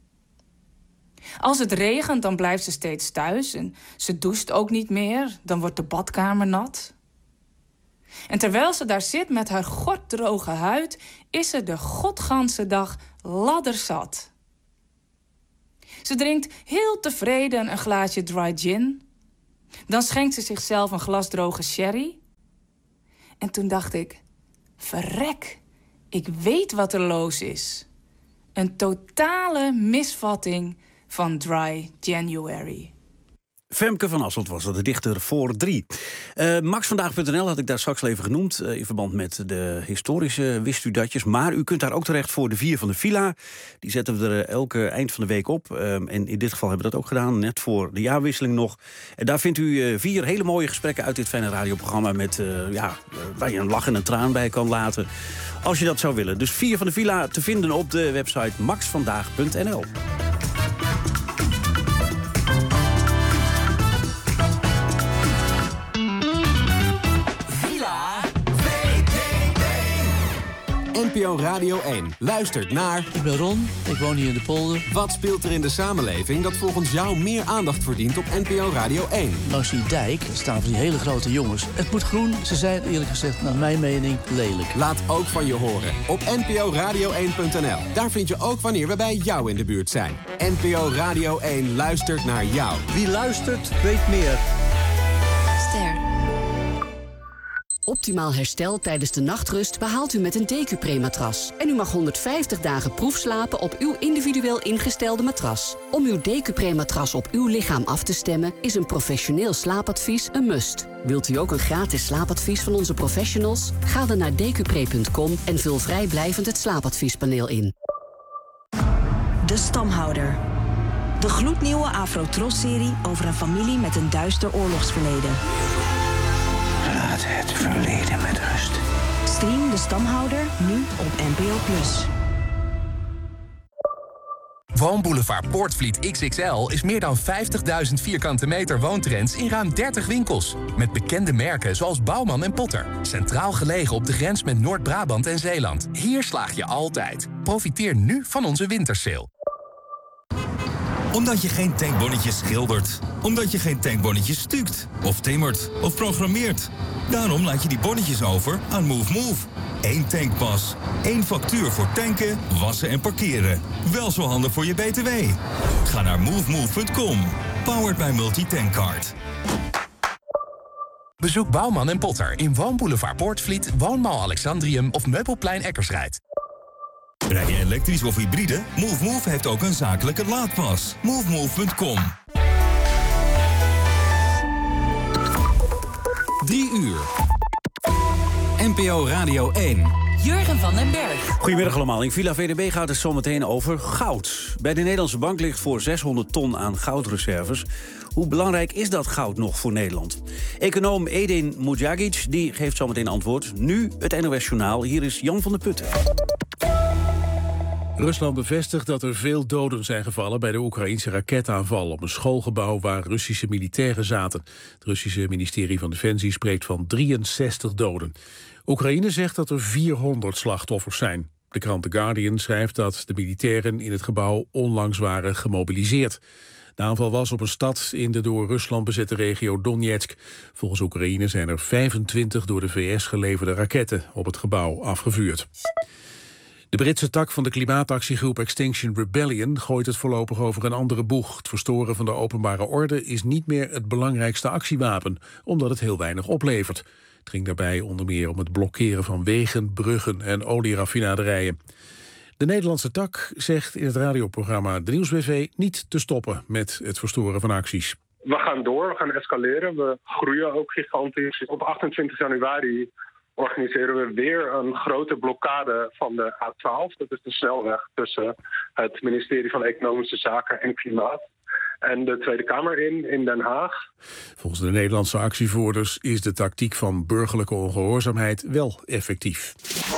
S9: Als het regent, dan blijft ze steeds thuis en ze doucht ook niet meer, dan wordt de badkamer nat. En terwijl ze daar zit met haar gorddroge huid, is ze de godganse dag ladderzat. Ze drinkt heel tevreden een glaasje dry gin. Dan schenkt ze zichzelf een glas droge sherry. En toen dacht ik, verrek, ik weet wat er los is. Een totale misvatting van Dry January.
S3: Femke van Asselt was dat, de dichter voor drie. Uh, Maxvandaag punt n l had ik daar straks al even genoemd, Uh, in verband met de historische wist u datjes. Maar u kunt daar ook terecht voor de vier van de villa. Die zetten we er elke eind van de week op. Uh, en in dit geval hebben we dat ook gedaan, net voor de jaarwisseling nog. En daar vindt u uh, vier hele mooie gesprekken uit dit fijne radioprogramma met, uh, ja, uh, waar je een lach en een traan bij kan laten. Als je dat zou willen. Dus vier van de villa te vinden op de website maxvandaag punt n l.
S1: N P O Radio één luistert naar...
S12: Ik ben Ron, ik woon hier in de polder.
S1: Wat speelt er in de samenleving dat volgens jou meer aandacht verdient op N P O Radio één?
S12: Langs die dijk staan van die hele grote jongens. Het moet groen, ze zijn eerlijk gezegd naar mijn mening lelijk.
S1: Laat ook van je horen op n p o radio één punt n l. Daar vind je ook wanneer we bij jou in de buurt zijn. N P O Radio één luistert naar jou.
S12: Wie luistert, weet meer.
S13: Ster. Optimaal herstel tijdens de nachtrust behaalt u met een Decupré-matras. En u mag honderdvijftig dagen proefslapen op uw individueel ingestelde matras. Om uw Decupré-matras op uw lichaam af te stemmen is een professioneel slaapadvies een must. Wilt u ook een gratis slaapadvies van onze professionals? Ga dan naar decupré punt com en vul vrijblijvend het slaapadviespaneel in.
S24: De Stamhouder. De gloednieuwe Afro-Tros-serie over een familie met een duister oorlogsverleden.
S25: Laat het verleden met rust.
S24: Stream De Stamhouder nu op N P O plus.
S4: Woonboulevard Poortvliet X X L is meer dan vijftigduizend vierkante meter woontrends in ruim dertig winkels. Met bekende merken zoals Bouwman en Potter. Centraal gelegen op de grens met Noord-Brabant en Zeeland. Hier slaag je altijd. Profiteer nu van onze wintersale.
S10: Omdat je geen tankbonnetjes schildert. Omdat je geen tankbonnetjes stukt. Of timmert. Of programmeert. Daarom laat je die bonnetjes over aan Move Move. Eén tankpas. Één factuur voor tanken, wassen en parkeren. Wel zo handig voor je B T W. Ga naar move move punt com. Powered by Multitankcard.
S4: Bezoek Bouwman en Potter in Woonboulevard Poortvliet, Woonmall Alexandrium of Meubelplein Eckersrijd.
S10: Rij je elektrisch of hybride? Move Move heeft ook een zakelijke laadpas. move move punt com.
S1: Drie uur. N P O Radio één.
S11: Jurgen van den Berg.
S3: Goedemiddag allemaal. In Villa V D B gaat het zometeen over goud. Bij de Nederlandse Bank ligt voor zeshonderd ton aan goudreserves. Hoe belangrijk is dat goud nog voor Nederland? Econoom Edin Mujagic die geeft zometeen antwoord. Nu het N O S Journaal. Hier is Jan van der Putten.
S14: Rusland bevestigt dat er veel doden zijn gevallen bij de Oekraïnse raketaanval op een schoolgebouw waar Russische militairen zaten. Het Russische ministerie van Defensie spreekt van drieënzestig doden. Oekraïne zegt dat er vierhonderd slachtoffers zijn. De krant The Guardian schrijft dat de militairen in het gebouw onlangs waren gemobiliseerd. De aanval was op een stad in de door Rusland bezette regio Donetsk. Volgens Oekraïne zijn er vijfentwintig door de V S geleverde raketten op het gebouw afgevuurd. De Britse tak van de klimaatactiegroep Extinction Rebellion gooit het voorlopig over een andere boeg. Het verstoren van de openbare orde is niet meer het belangrijkste actiewapen, omdat het heel weinig oplevert. Het ging daarbij onder meer om het blokkeren van wegen, bruggen en olieraffinaderijen. De Nederlandse tak zegt in het radioprogramma De Nieuwsb V niet te stoppen met het verstoren van acties.
S16: We gaan door, we gaan escaleren, we groeien ook gigantisch. Op achtentwintig januari organiseren we weer een grote blokkade van de A twaalf. Dat is de snelweg tussen het ministerie van Economische Zaken en Klimaat en de Tweede Kamer in, in Den Haag.
S14: Volgens de Nederlandse actievoerders is de tactiek van burgerlijke ongehoorzaamheid wel effectief.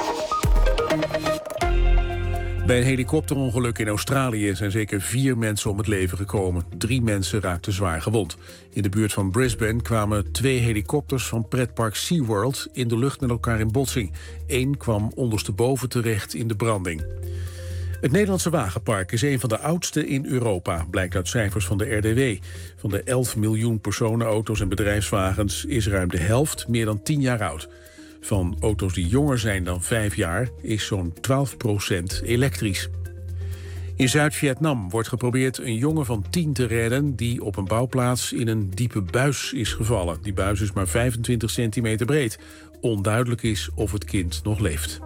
S14: Bij een helikopterongeluk in Australië zijn zeker vier mensen om het leven gekomen. Drie mensen raakten zwaar gewond. In de buurt van Brisbane kwamen twee helikopters van pretpark SeaWorld in de lucht met elkaar in botsing. Eén kwam ondersteboven terecht in de branding. Het Nederlandse wagenpark is een van de oudste in Europa, blijkt uit cijfers van de R D W. Van de elf miljoen personenauto's en bedrijfswagens is ruim de helft meer dan tien jaar oud. Van auto's die jonger zijn dan vijf jaar is zo'n twaalf procent elektrisch. In Zuid-Vietnam wordt geprobeerd een jongen van tien te redden die op een bouwplaats in een diepe buis is gevallen. Die buis is maar vijfentwintig centimeter breed. Onduidelijk is of het kind nog leeft.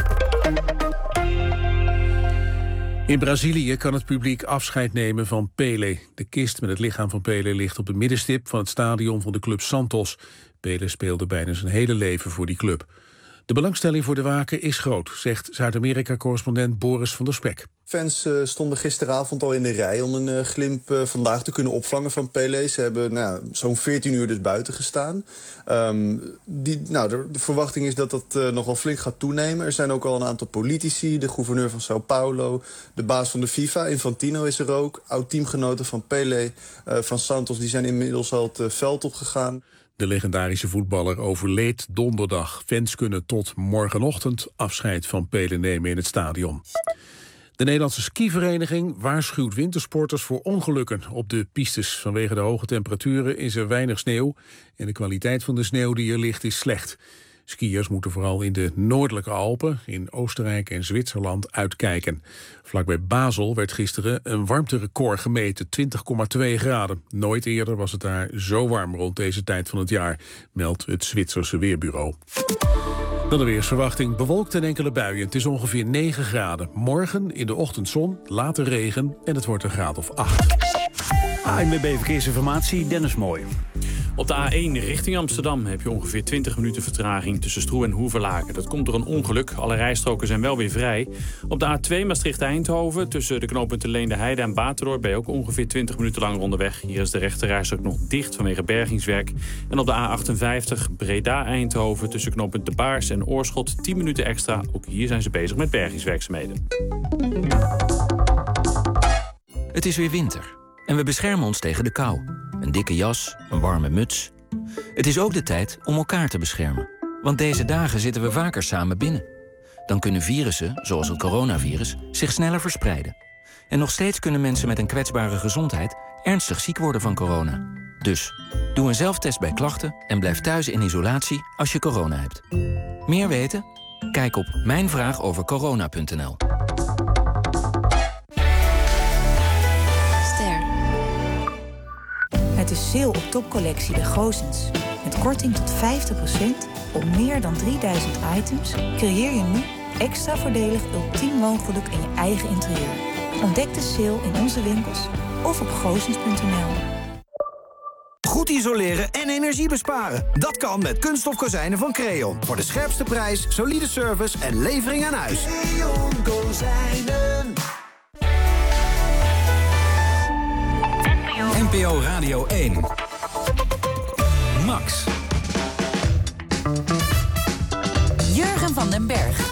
S14: In Brazilië kan het publiek afscheid nemen van Pelé. De kist met het lichaam van Pelé ligt op de middenstip van het stadion van de club Santos. Pelé speelde bijna zijn hele leven voor die club. De belangstelling voor de waken is groot, zegt Zuid-Amerika-correspondent Boris van der Spek.
S26: Fans uh, stonden gisteravond al in de rij om een uh, glimp uh, vandaag te kunnen opvangen van Pelé. Ze hebben nou, zo'n veertien uur dus buiten gestaan. Um, die, nou, de, de verwachting is dat dat uh, nog wel flink gaat toenemen. Er zijn ook al een aantal politici, de gouverneur van Sao Paulo, de baas van de FIFA, Infantino is er ook. Oud-teamgenoten van Pelé, uh, van Santos, die zijn inmiddels al het uh, veld opgegaan.
S14: De legendarische voetballer overleed donderdag. Fans kunnen tot morgenochtend afscheid van Pelé nemen in het stadion. De Nederlandse skivereniging waarschuwt wintersporters voor ongelukken op de pistes. Vanwege de hoge temperaturen is er weinig sneeuw en de kwaliteit van de sneeuw die er ligt is slecht. Skiers moeten vooral in de noordelijke Alpen, in Oostenrijk en Zwitserland uitkijken. Vlakbij Basel werd gisteren een warmterecord gemeten, twintig komma twee graden. Nooit eerder was het daar zo warm rond deze tijd van het jaar, meldt het Zwitserse weerbureau. Dan de weersverwachting. Bewolkt en enkele buien. Het is ongeveer negen graden. Morgen in de ochtend zon, later regen en het wordt een graad of acht.
S3: A N W B Verkeersinformatie, Dennis Mooi.
S26: Op de A één richting Amsterdam heb je ongeveer twintig minuten vertraging tussen Stroe en Hoevelaken. Dat komt door een ongeluk. Alle rijstroken zijn wel weer vrij. Op de A twee Maastricht-Eindhoven tussen de knooppunten Leende Heide en Baterdorp ben je ook ongeveer twintig minuten lang onderweg. Hier is de rechte rijstrook nog dicht vanwege bergingswerk. En op de A achtenvijftig Breda-Eindhoven tussen knooppunt De Baars en Oorschot tien minuten extra. Ook hier zijn ze bezig met bergingswerkzaamheden.
S11: Het is weer winter en we beschermen ons tegen de kou. Een dikke jas, een warme muts. Het is ook de tijd om elkaar te beschermen. Want deze dagen zitten we vaker samen binnen. Dan kunnen virussen, zoals het coronavirus, zich sneller verspreiden. En nog steeds kunnen mensen met een kwetsbare gezondheid ernstig ziek worden van corona. Dus, doe een zelftest bij klachten en blijf thuis in isolatie als je corona hebt. Meer weten? Kijk op mijnvraagovercorona punt n l.
S15: Ster. Het is sale op topcollectie bij Goossens. Met korting tot vijftig procent op meer dan drieduizend items creëer je nu extra voordelig ultiem woongeluk in je eigen interieur. Ontdek de sale in onze winkels of op goossens punt n l.
S17: Goed isoleren en energie besparen. Dat kan met kunststof kozijnen van Creon. Voor de scherpste prijs, solide service en levering aan huis.
S5: Creon Kozijnen.
S1: N P O Radio één. Max.
S15: Jurgen van den Berg.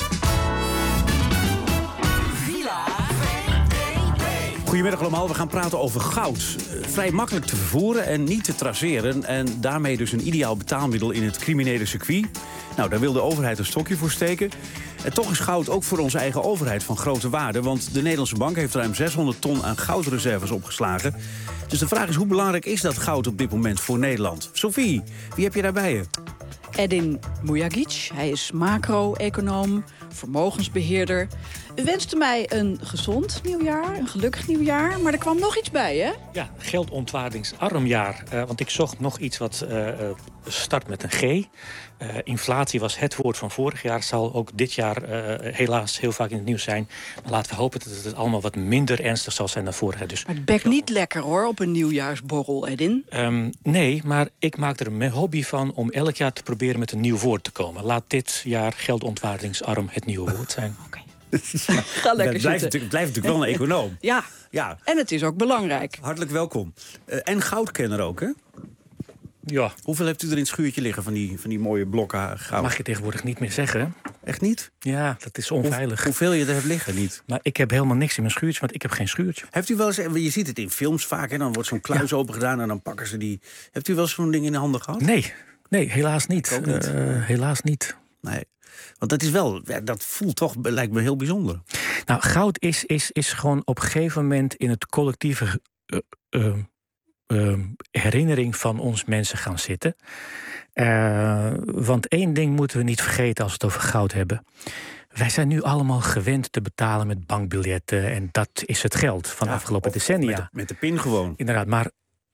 S3: Goedemiddag allemaal, we gaan praten over goud. Uh, vrij makkelijk te vervoeren en niet te traceren. En daarmee dus een ideaal betaalmiddel in het criminele circuit. Nou, daar wil de overheid een stokje voor steken. En toch is goud ook voor onze eigen overheid van grote waarde. Want de Nederlandse Bank heeft ruim zeshonderd ton aan goudreserves opgeslagen. Dus de vraag is, hoe belangrijk is dat goud op dit moment voor Nederland? Sophie, wie heb je daarbij je?
S2: Edin Mujagic, hij is macro-econoom, vermogensbeheerder. U wenste mij een gezond nieuwjaar, een gelukkig nieuwjaar. Maar er kwam nog iets bij, hè?
S18: Ja, geldontwaardingsarm jaar. Uh, want ik zocht nog iets wat uh, start met een G. Uh, inflatie was het woord van vorig jaar. Zal ook dit jaar uh, helaas heel vaak in het nieuws zijn. Maar laten we hopen dat het allemaal wat minder ernstig zal zijn dan vorig jaar. Dus,
S2: maar het bekt niet lekker, hoor, op een nieuwjaarsborrel, Edin.
S18: Um, nee, maar ik maak er een hobby van om elk jaar te proberen met een nieuw woord te komen. Laat dit jaar geldontwaardingsarm het nieuwe woord zijn.
S2: Oké. Okay. Ga lekker
S3: het blijft, het blijft natuurlijk wel een econoom.
S2: Ja. ja, en het is ook belangrijk.
S3: Hartelijk welkom. Uh, en goudkenner ook, hè?
S18: Ja.
S3: Hoeveel hebt u er in het schuurtje liggen van die, van die mooie blokken goud?
S18: Mag je tegenwoordig niet meer zeggen.
S3: Echt niet?
S18: Ja, dat is onveilig.
S3: Hoe, hoeveel je er hebt liggen niet?
S18: Maar ik heb helemaal niks in mijn schuurtje, want ik heb geen schuurtje.
S3: Heeft u wel eens, je ziet het in films vaak, hè, dan wordt zo'n kluis ja. open gedaan en dan pakken ze die. Hebt u wel eens zo'n ding in de handen gehad?
S18: Nee, nee, helaas niet.
S3: Ook niet.
S18: Uh, helaas niet.
S3: Nee. Want dat is wel, ja, dat voelt toch, lijkt me heel bijzonder.
S18: Nou, goud is, is, is gewoon op een gegeven moment in het collectieve uh, uh, uh, herinnering van ons mensen gaan zitten. Uh, want één ding moeten we niet vergeten als we het over goud hebben. Wij zijn nu allemaal gewend te betalen met bankbiljetten. En dat is het geld van de ja, afgelopen decennia.
S3: Met de, met de pin gewoon.
S18: Inderdaad, maar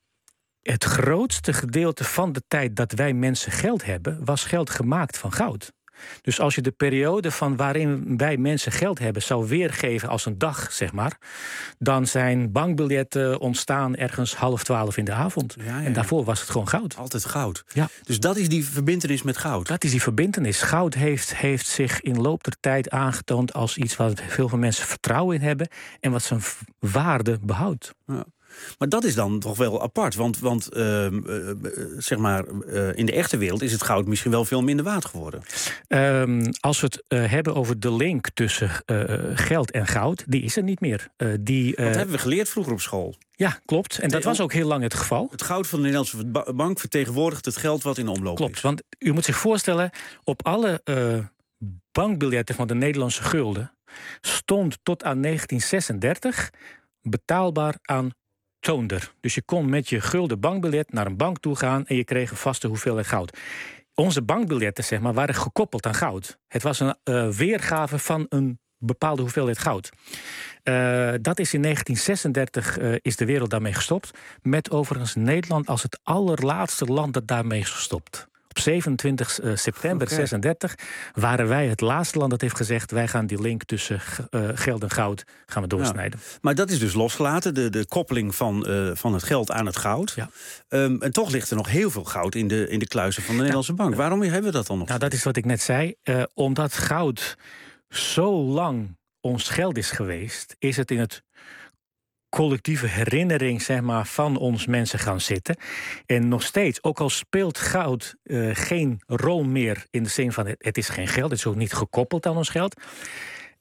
S18: het grootste gedeelte van de tijd dat wij mensen geld hebben, was geld gemaakt van goud. Dus als je de periode van waarin wij mensen geld hebben zou weergeven als een dag, zeg maar, dan zijn bankbiljetten ontstaan ergens half twaalf in de avond. Ja, ja. En daarvoor was het gewoon goud.
S3: Altijd goud.
S18: Ja.
S3: Dus dat is die verbintenis met goud.
S18: Dat is die verbintenis. Goud heeft, heeft zich in loop der tijd aangetoond als iets waar veel van mensen vertrouwen in hebben en wat zijn waarde behoudt.
S3: Ja. Maar dat is dan toch wel apart. Want, want uh, uh, zeg maar, uh, in de echte wereld is het goud misschien wel veel minder waard geworden.
S18: Um, als we het uh, hebben over de link tussen uh, geld en goud, die is er niet meer. Uh, die, uh,
S3: dat hebben we geleerd vroeger op school.
S18: Ja, klopt. En dat was ook heel lang het geval.
S3: Het goud van de Nederlandse bank vertegenwoordigt het geld wat in omloop
S18: klopt,
S3: is.
S18: Want u moet zich voorstellen, op alle uh, bankbiljetten van de Nederlandse gulden stond tot aan negentien zesendertig betaalbaar aan toonder. Dus je kon met je gulden bankbiljet naar een bank toe gaan en je kreeg een vaste hoeveelheid goud. Onze bankbiljetten, zeg maar, waren gekoppeld aan goud. Het was een uh, weergave van een bepaalde hoeveelheid goud. Uh, dat is in negentien zesendertig uh, is de wereld daarmee gestopt. Met overigens Nederland als het allerlaatste land dat daarmee is gestopt. Op zevenentwintig september okay. zesendertig waren wij het laatste land dat heeft gezegd, wij gaan die link tussen uh, geld en goud gaan we doorsnijden.
S3: Ja, maar dat is dus losgelaten, de, de koppeling van, uh, van het geld aan het goud. Ja. Um, en toch ligt er nog heel veel goud in de, in de kluizen van de Nederlandse ja. bank. Waarom hebben we dat dan nog?
S18: Nou, dat is wat ik net zei. Uh, omdat goud zo lang ons geld is geweest, is het in het collectieve herinnering, zeg maar, van ons mensen gaan zitten. En nog steeds, ook al speelt goud uh, geen rol meer in de zin van het, het is geen geld, het is ook niet gekoppeld aan ons geld.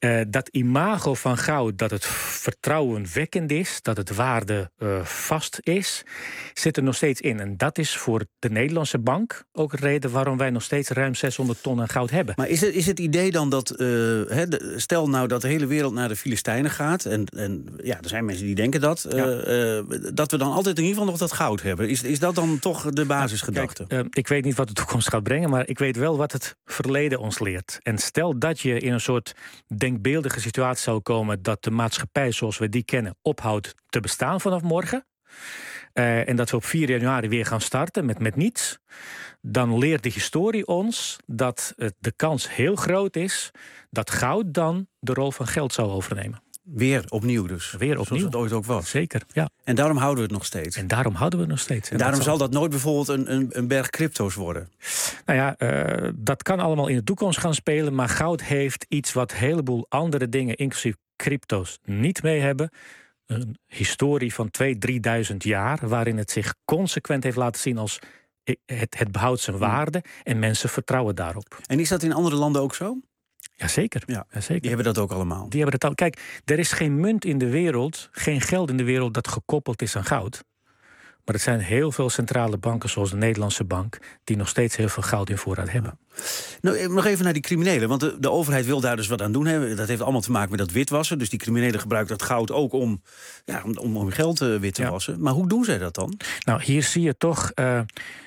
S18: Uh, dat imago van goud, dat het vertrouwenwekkend is, dat het waarde uh, vast is, zit er nog steeds in. En dat is voor de Nederlandse bank ook een reden waarom wij nog steeds ruim zeshonderd ton aan goud hebben.
S3: Maar is het, is het idee dan dat, uh, he, de, stel nou dat de hele wereld naar de Filistijnen gaat, en, en ja, er zijn mensen die denken dat, ja. uh, uh, dat we dan altijd in ieder geval nog dat goud hebben. Is, is dat dan toch de basisgedachte?
S18: Kijk, uh, ik weet niet wat de toekomst gaat brengen, maar ik weet wel wat het verleden ons leert. En stel dat je in een soort denkbeeldige situatie zou komen dat de maatschappij zoals we die kennen ophoudt te bestaan vanaf morgen, uh, en dat we op vier januari weer gaan starten met, met niets, dan leert de historie ons dat uh, de kans heel groot is dat goud dan de rol van geld zou overnemen.
S3: Weer opnieuw dus.
S18: Weer opnieuw.
S3: Zoals het ooit ook was.
S18: Zeker, ja.
S3: En daarom houden we het nog steeds.
S18: En daarom houden we het nog steeds.
S3: En, en daarom dat zal dat nooit bijvoorbeeld een, een, een berg crypto's worden.
S18: Nou ja, uh, dat kan allemaal in de toekomst gaan spelen, maar goud heeft iets wat een heleboel andere dingen, inclusief crypto's, niet mee hebben. Een historie van tweeduizend, drieduizend jaar, waarin het zich consequent heeft laten zien als het, het behoudt zijn waarde en mensen vertrouwen daarop.
S3: En is dat in andere landen ook zo?
S18: Jazeker.
S3: Ja,
S18: ja, zeker.
S3: Die hebben dat ook allemaal.
S18: Die hebben dat al. Kijk, er is geen munt in de wereld, geen geld in de wereld dat gekoppeld is aan goud. Maar er zijn heel veel centrale banken, zoals de Nederlandse bank, die nog steeds heel veel goud in voorraad hebben.
S3: Ja. Nou, nog even naar die criminelen, want de, de overheid wil daar dus wat aan doen. Hè. Dat heeft allemaal te maken met dat witwassen. Dus die criminelen gebruiken dat goud ook om, ja, om, om, om geld uh, wit te ja. wassen. Maar hoe doen zij dat dan?
S18: Nou, hier zie je toch, uh, uh,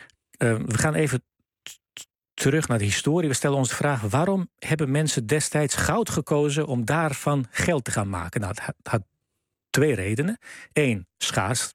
S18: we gaan even terug naar de historie. We stellen ons de vraag, waarom hebben mensen destijds goud gekozen om daarvan geld te gaan maken? Nou, het had twee redenen. Eén, schaars.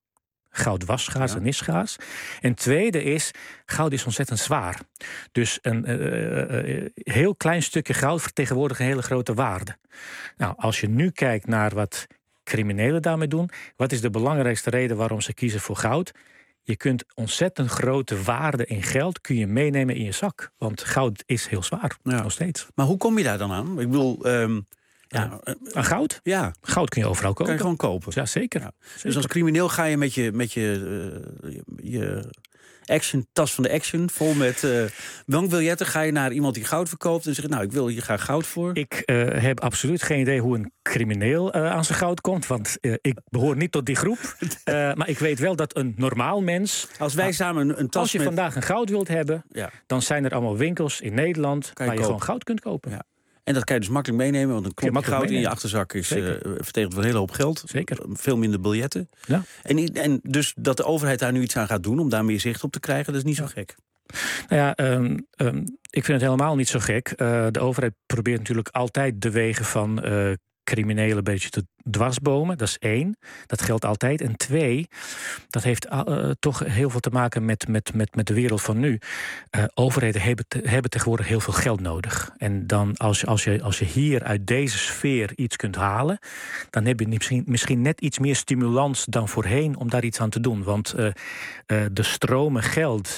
S18: Goud was schaars ja. en is schaars. En tweede is, goud is ontzettend zwaar. Dus een uh, uh, heel klein stukje goud vertegenwoordigt een hele grote waarde. Nou, als je nu kijkt naar wat criminelen daarmee doen, wat is de belangrijkste reden waarom ze kiezen voor goud? Je kunt ontzettend grote waarde in geld kun je meenemen in je zak. Want goud is heel zwaar, ja. nog steeds.
S3: Maar hoe kom je daar dan aan? Ik bedoel, Um...
S18: Ja, aan goud?
S3: Ja.
S18: Goud kun je overal kopen.
S3: Kan je gewoon kopen?
S18: Ja, zeker. Ja.
S3: Dus
S18: zeker.
S3: als crimineel ga je met je, met je, uh, je, je action, tas van de action, vol met uh, bankbiljetten, ga je naar iemand die goud verkoopt en zegt, nou, ik wil hier graag goud voor.
S18: Ik uh, heb absoluut geen idee hoe een crimineel uh, aan zijn goud komt, want uh, ik behoor niet tot die groep. Uh, maar ik weet wel dat een normaal mens,
S3: als wij samen een, een tas
S18: als je
S3: met...
S18: vandaag een goud wilt hebben,
S3: ja.
S18: dan zijn er allemaal winkels in Nederland waar je, je gewoon goud kunt kopen. Ja.
S3: En dat kan je dus makkelijk meenemen, want een klopje goud meenemen. In je achterzak is uh, vertegenwoordigt een hele hoop geld.
S18: Zeker.
S3: Veel minder biljetten.
S18: Ja.
S3: En, en dus dat de overheid daar nu iets aan gaat doen om daar meer zicht op te krijgen, dat is niet zo gek.
S18: Nou ja, um, um, ik vind het helemaal niet zo gek. Uh, de overheid probeert natuurlijk altijd de wegen van uh, criminelen een beetje te dwarsbomen. Dat is één. Dat geldt altijd. En twee, dat heeft uh, toch heel veel te maken met, met, met, met de wereld van nu. Uh, overheden hebben, te, hebben tegenwoordig heel veel geld nodig. En dan als, als, je, als je hier uit deze sfeer iets kunt halen, dan heb je misschien, misschien net iets meer stimulans dan voorheen om daar iets aan te doen. Want uh, uh, de stromen geld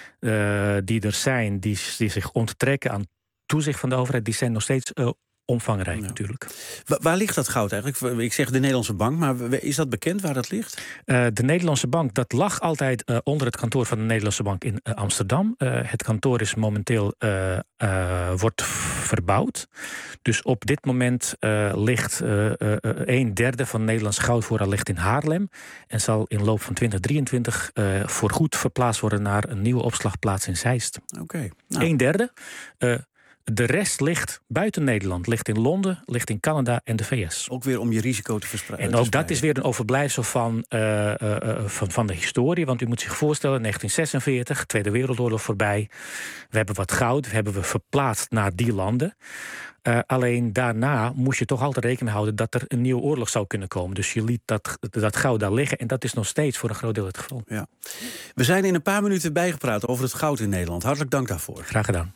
S18: uh, die er zijn, die, die zich onttrekken aan toezicht van de overheid, die zijn nog steeds uh, omvangrijk ja. natuurlijk.
S3: Waar, waar ligt dat goud eigenlijk? Ik zeg de Nederlandse bank, maar is dat bekend waar dat ligt?
S18: Uh, de Nederlandse bank, dat lag altijd uh, onder het kantoor van de Nederlandse bank in uh, Amsterdam. Uh, het kantoor is momenteel uh, uh, wordt verbouwd. Dus op dit moment uh, ligt uh, uh, een derde van Nederlands goudvoorraad ligt in Haarlem en zal in loop van twintig drieëntwintig uh, voorgoed verplaatst worden naar een nieuwe opslagplaats in Zeist.
S3: Oké. Okay. Nou.
S18: Een derde. Uh, De rest ligt buiten Nederland, ligt in Londen, ligt in Canada en de V S.
S3: Ook weer om je risico te verspreiden.
S18: En ook dat is weer een overblijfsel van, uh, uh, van, van de historie. Want u moet zich voorstellen, negentien zesenveertig, Tweede Wereldoorlog voorbij. We hebben wat goud, we hebben we verplaatst naar die landen. Uh, alleen daarna moest je toch altijd rekening houden dat er een nieuwe oorlog zou kunnen komen. Dus je liet dat, dat goud daar liggen en dat is nog steeds voor een groot deel het geval.
S3: Ja. We zijn in een paar minuten bijgepraat over het goud in Nederland. Hartelijk dank daarvoor.
S18: Graag gedaan.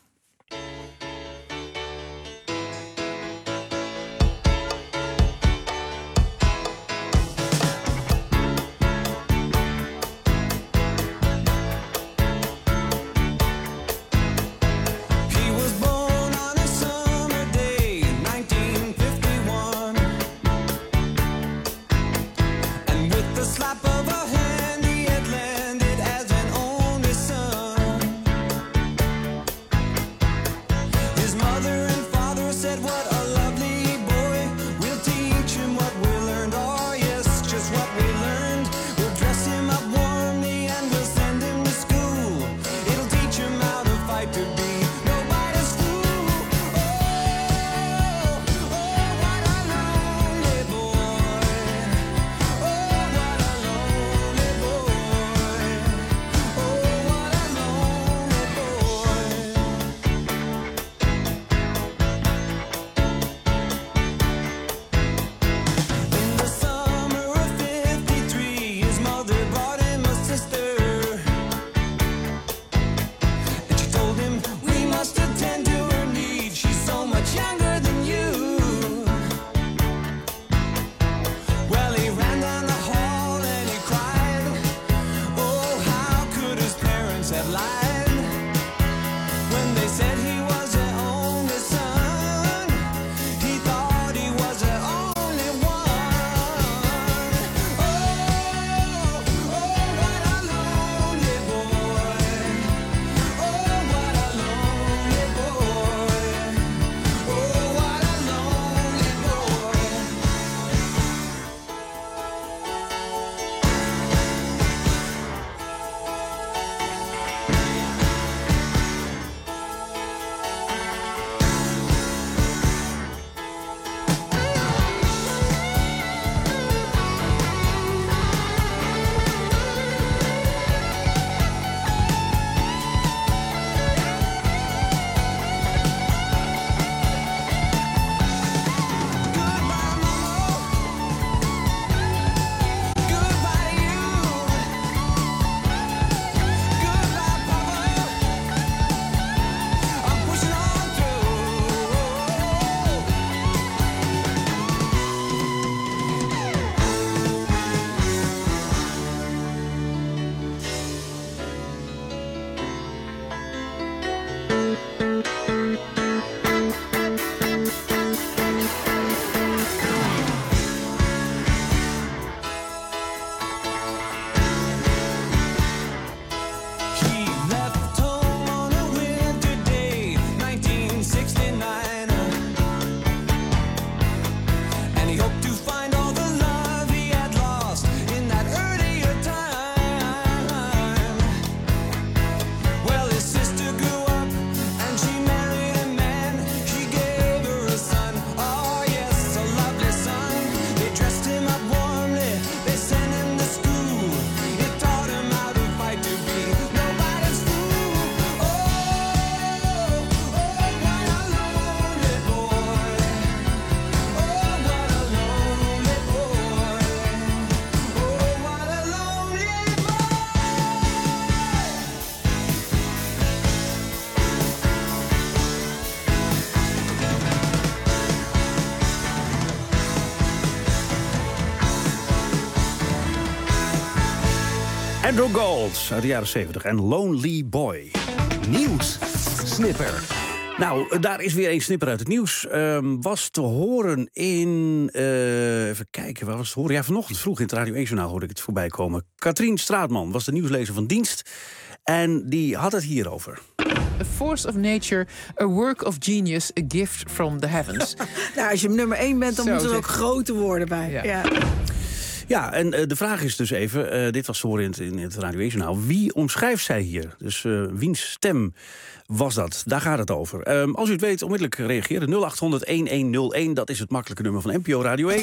S3: Andrew Gold uit de jaren zeventig en Lonely Boy.
S1: Nieuws. Snipper.
S3: Nou, daar is weer een snipper uit het nieuws. Um, was te horen in... Uh, even kijken, waar was het te horen? Ja, vanochtend vroeg in het Radio één-journaal hoorde ik het voorbij komen. Katrien Straatman was de nieuwslezer van dienst. En die had het hierover.
S6: A force of nature, a work of genius, a gift from the heavens.
S19: Nou, als je nummer één bent, dan
S6: Zo
S19: moeten er ook
S6: zeg-
S19: grote woorden bij.
S6: Ja.
S19: Ja.
S3: Ja, en uh, de vraag is dus even, uh, dit was te horen in het, in het Radio één-journaal... wie omschrijft zij hier? Dus uh, wiens stem was dat? Daar gaat het over. Um, als u het weet, onmiddellijk reageren. nul acht honderd een een nul een, dat is het makkelijke nummer van N P O Radio één.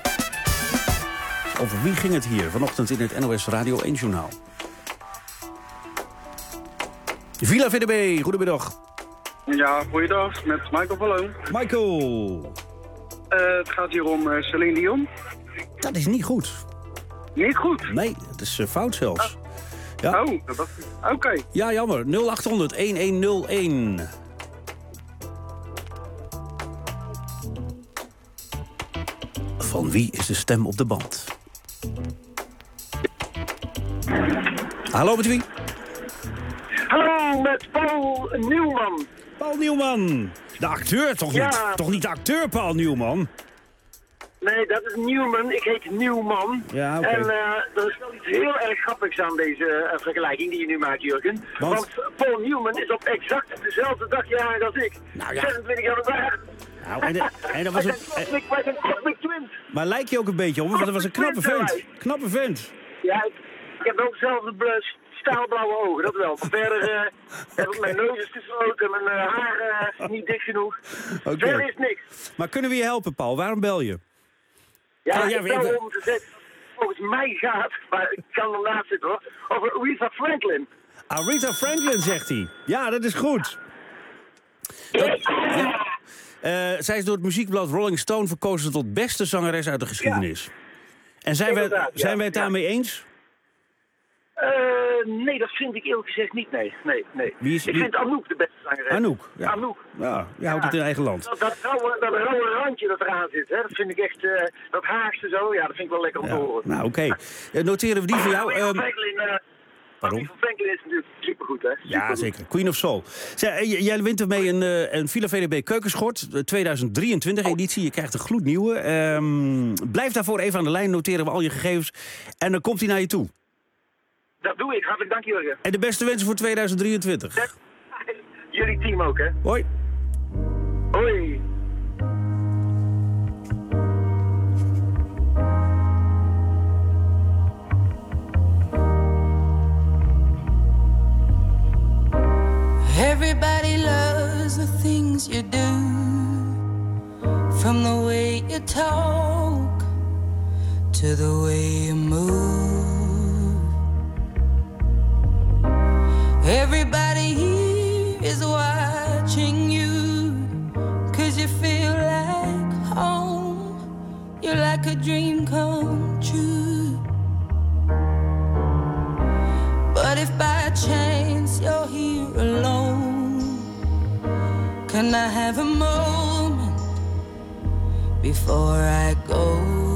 S3: Over wie ging het hier vanochtend in het N O S Radio één-journaal? Villa V D B, goedemiddag.
S20: Ja, goeiedag, met Michael van Loon.
S3: Michael.
S20: Uh, het gaat hier om uh, Celine Dion.
S3: Dat is niet goed.
S20: Niet goed?
S3: Nee, het is uh, fout zelfs.
S20: Oh,
S3: ja.
S20: oh dat was... Oké. Okay.
S3: Ja, jammer. nul acht honderd een een nul een. Van wie is de stem op de band? Hallo, met wie?
S21: Hallo, met Paul Nieuwman.
S3: Paul Nieuwman. De acteur, toch
S21: Ja.
S3: niet? Toch niet de acteur, Paul Nieuwman?
S21: Nee, dat is Newman. Ik heet Nieuwman.
S3: Ja, oké.
S21: En uh, er is wel iets heel erg grappigs aan deze uh, vergelijking die je nu maakt, Jurgen.
S3: Want?
S21: Want Paul Newman is op exact dezelfde dag jarig als ik.
S3: Nou ja.
S21: zesentwintig januari.
S3: Nou, en, en dat was een,
S21: Wij zijn wij zijn cosmic twins.
S3: maar lijk je ook een beetje op, want dat was een knappe vent. Knappe vent.
S21: Ja, ik, ik heb wel dezelfde blus. Staalblauwe ogen, dat wel. Maar verder uh, heb ik mijn neus is te groot en mijn uh, haar uh, niet dik genoeg.
S3: Oké.
S21: Verder is niks.
S3: Maar kunnen we je helpen, Paul? Waarom bel je?
S21: Ja,
S3: Ah, ja,
S21: ik
S3: we-
S21: bel
S3: we-
S21: om te zeggen, volgens mij gaat, maar ik kan ernaast zitten hoor, over Aretha Franklin.
S3: Aretha Franklin, zegt hij. Ja, dat is goed. Dat, ja. Uh, zij is door het muziekblad Rolling Stone verkozen tot beste zangeres uit de geschiedenis. En zijn wij,
S21: Inderdaad,
S3: zijn
S21: ja,
S3: wij het daarmee eens?
S21: Uh, nee, dat vind ik eerlijk gezegd niet, nee. nee, nee.
S3: Wie is-
S21: ik
S3: wie-
S21: vind Anouk de beste zangeres.
S3: Anouk, ja.
S21: Anouk.
S3: Ja, je houdt het in eigen land.
S21: Dat, dat, rauwe, dat rauwe randje dat eraan zit, hè, dat vind ik echt, uh, dat Haagse zo, ja, dat vind ik wel lekker om te horen.
S3: Nou, oké. Uh, noteren we die voor jou.
S21: Aretha
S3: Um,
S21: Franklin, uh,
S3: pardon?
S21: Aretha Franklin is natuurlijk supergoed, hè.
S3: Ja,
S21: Supergoed.
S3: zeker. Queen of Soul. Zij, uh, j- jij wint ermee een, uh, een Villa V D B keukenschort, de tweeduizend drieëntwintig editie. Je krijgt een gloednieuwe. Um, blijf daarvoor even aan de lijn, noteren we al je gegevens. En dan komt hij naar je toe.
S21: Dat doe ik, hartelijk dank Jurgen.
S3: En de beste wensen voor tweeduizend drieëntwintig.
S21: Jullie team ook, hè.
S3: Hoi.
S21: Hoi.
S22: Everybody loves the things you do, from the way you talk to the way you move. Everybody here is watching you, 'cause you feel like home. You're like a dream come true. But if by chance you're here alone, can I have a moment before I go?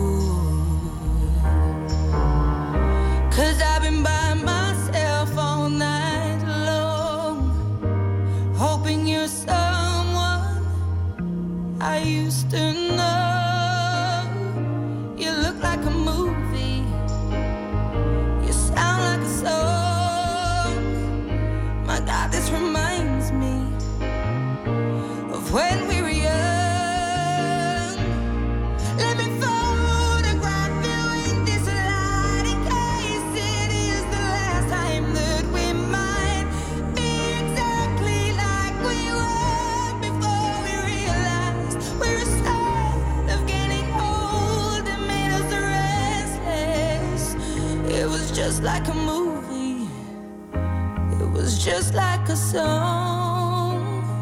S22: 'Cause I've been by myself all night long, hoping you're someone I used to know. You look like a movie, you sound like a song. My God, this reminds me of when we were young. Let me photograph you in this light, in case it is the last time that we might be exactly like we were before we realized we're a sign of getting old and made us restless. It was just like a movie, it was just like a song.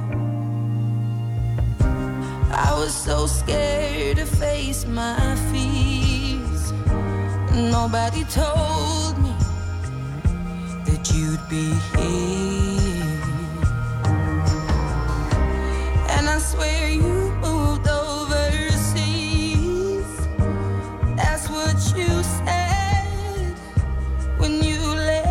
S22: I was so scared to face my fears. Nobody told me that you'd be here. And I swear you moved overseas. That's what you said when you left.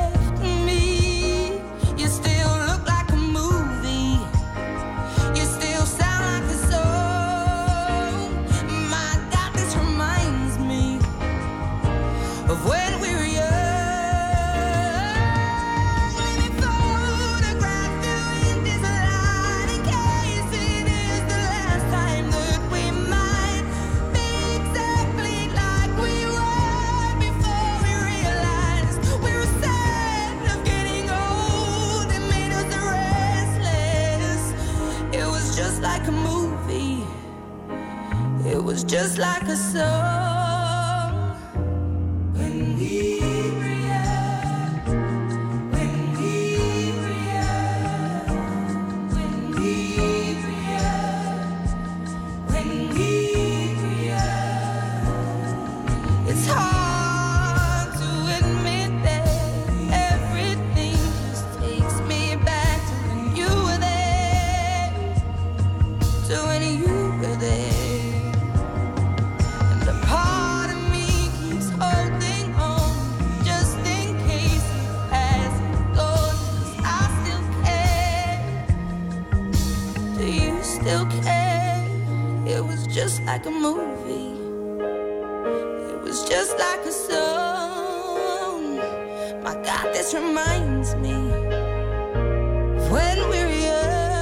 S22: was just like a song. When we react, when we react, when we react, when we react. It's hard to admit that everything just takes me back to when you were there, to when you were there. And a part of me keeps holding on just in case it hasn't gone, 'cause I still care. Do you still care? It was just like a movie. It was just like a song. My God, this reminds me of when we were young.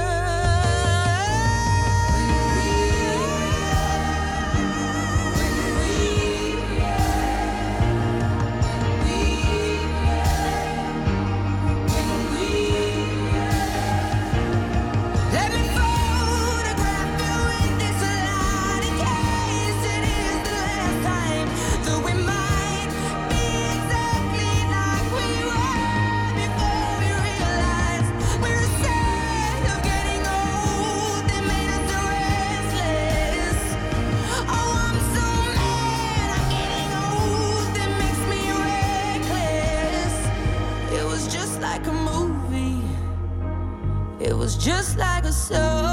S22: Let me photograph you in this light in case it is the last time that we might be exactly like we were before we realized we're sad of getting old. They made us restless. Oh, I'm so mad I'm getting old. It makes me reckless. It was just like a movie. It was just like a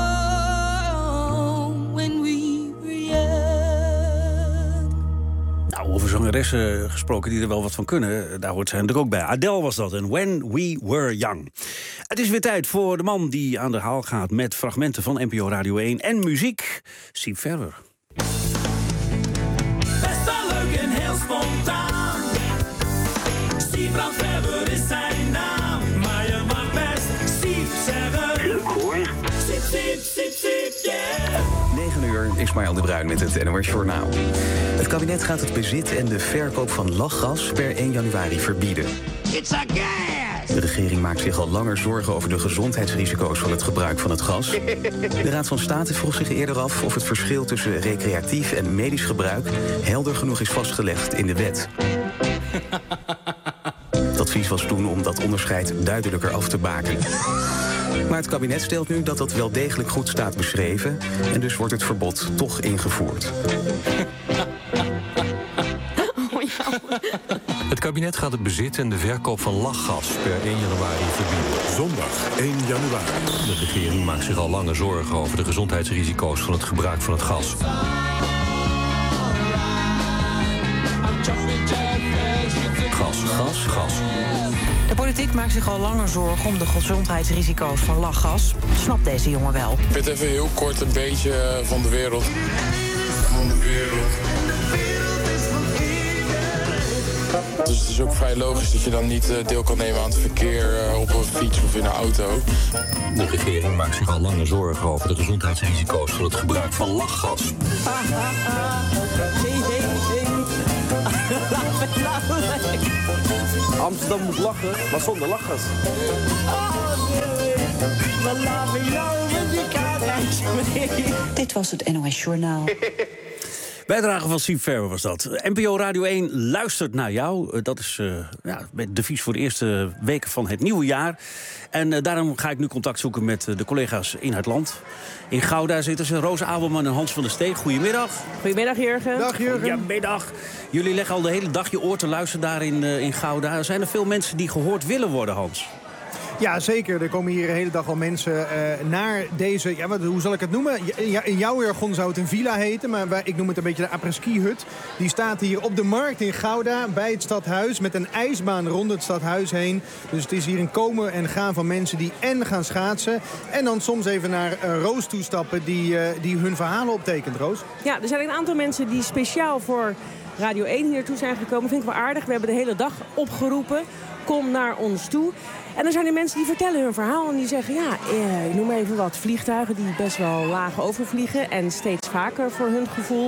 S22: song when we were young.
S3: Nou, over zangeressen gesproken die er wel wat van kunnen, daar hoort zij natuurlijk ook bij. Adele was dat, en When We Were Young. Het is weer tijd voor de man die aan de haal gaat met fragmenten van N P O Radio één en muziek. Siep Verwer.
S7: Best wel leuk en heel spontaan. Siebrand Verwer is zijn naam. Maar je mag best Siep zeggen. Leuk hoor. Siep, Siep, Siep, Siep, yeah.
S8: negen uur, Ismaël de Bruin met het N O S Journaal. Het kabinet gaat het bezit en de verkoop van lachgas per één januari verbieden.
S7: It's a gas!
S8: De regering maakt zich al langer zorgen over de gezondheidsrisico's van het gebruik van het gas. De Raad van State vroeg zich eerder af of het verschil tussen recreatief en medisch gebruik helder genoeg is vastgelegd in de wet. Het advies was toen om dat onderscheid duidelijker af te bakenen. Maar het kabinet stelt nu dat dat wel degelijk goed staat beschreven en dus wordt het verbod toch ingevoerd.
S9: Het kabinet gaat het bezit en de verkoop van lachgas per één januari verbieden.
S14: Zondag één januari.
S9: De regering maakt zich al lange zorgen over de gezondheidsrisico's van het gebruik van het gas. Gas, gas, gas.
S12: De politiek maakt zich al langer zorgen om de gezondheidsrisico's van lachgas. Snapt deze jongen wel.
S13: Ik weet even heel kort een beetje van de wereld. Van de wereld. Dus het is ook vrij logisch dat je dan niet deel kan nemen aan het verkeer op een fiets of in een auto.
S9: De regering maakt zich al langer zorgen over de gezondheidsrisico's van het gebruik van lachgas.
S23: Amsterdam moet lachen, maar zonder lachgas.
S12: Dit was het N O S Journaal.
S3: Bijdrage van Siep Verwer was dat. N P O Radio één luistert naar jou. Dat is uh, ja, het devies voor de eerste weken van het nieuwe jaar. En uh, daarom ga ik nu contact zoeken met uh, de collega's in het land. In Gouda zitten ze, Roos Abelman en Hans van der Steeg. Goedemiddag.
S27: Goedemiddag, Jurgen.
S3: Dag, Jurgen. Goedemiddag. Jullie leggen al de hele dag je oor te luisteren daar in, uh, in Gouda. Zijn er veel mensen die gehoord willen worden, Hans?
S28: Ja, zeker. Er komen hier de hele dag al mensen uh, naar deze... Ja, wat, hoe zal ik het noemen? Ja, in jouw jargon zou het een villa heten, maar wij, ik noem het een beetje de après-ski-hut. Die staat hier op de markt in Gouda, bij het stadhuis, met een ijsbaan rond het stadhuis heen. Dus het is hier een komen en gaan van mensen die en gaan schaatsen... en dan soms even naar uh, Roos toestappen die, uh, die hun verhalen optekent, Roos.
S27: Ja, er zijn een aantal mensen die speciaal voor Radio één hier naartoe zijn gekomen. Vind ik wel aardig. We hebben de hele dag opgeroepen. Kom naar ons toe. En dan zijn er mensen die vertellen hun verhaal en die zeggen... ja, eh, ik noem even wat vliegtuigen die best wel laag overvliegen... en steeds vaker voor hun gevoel.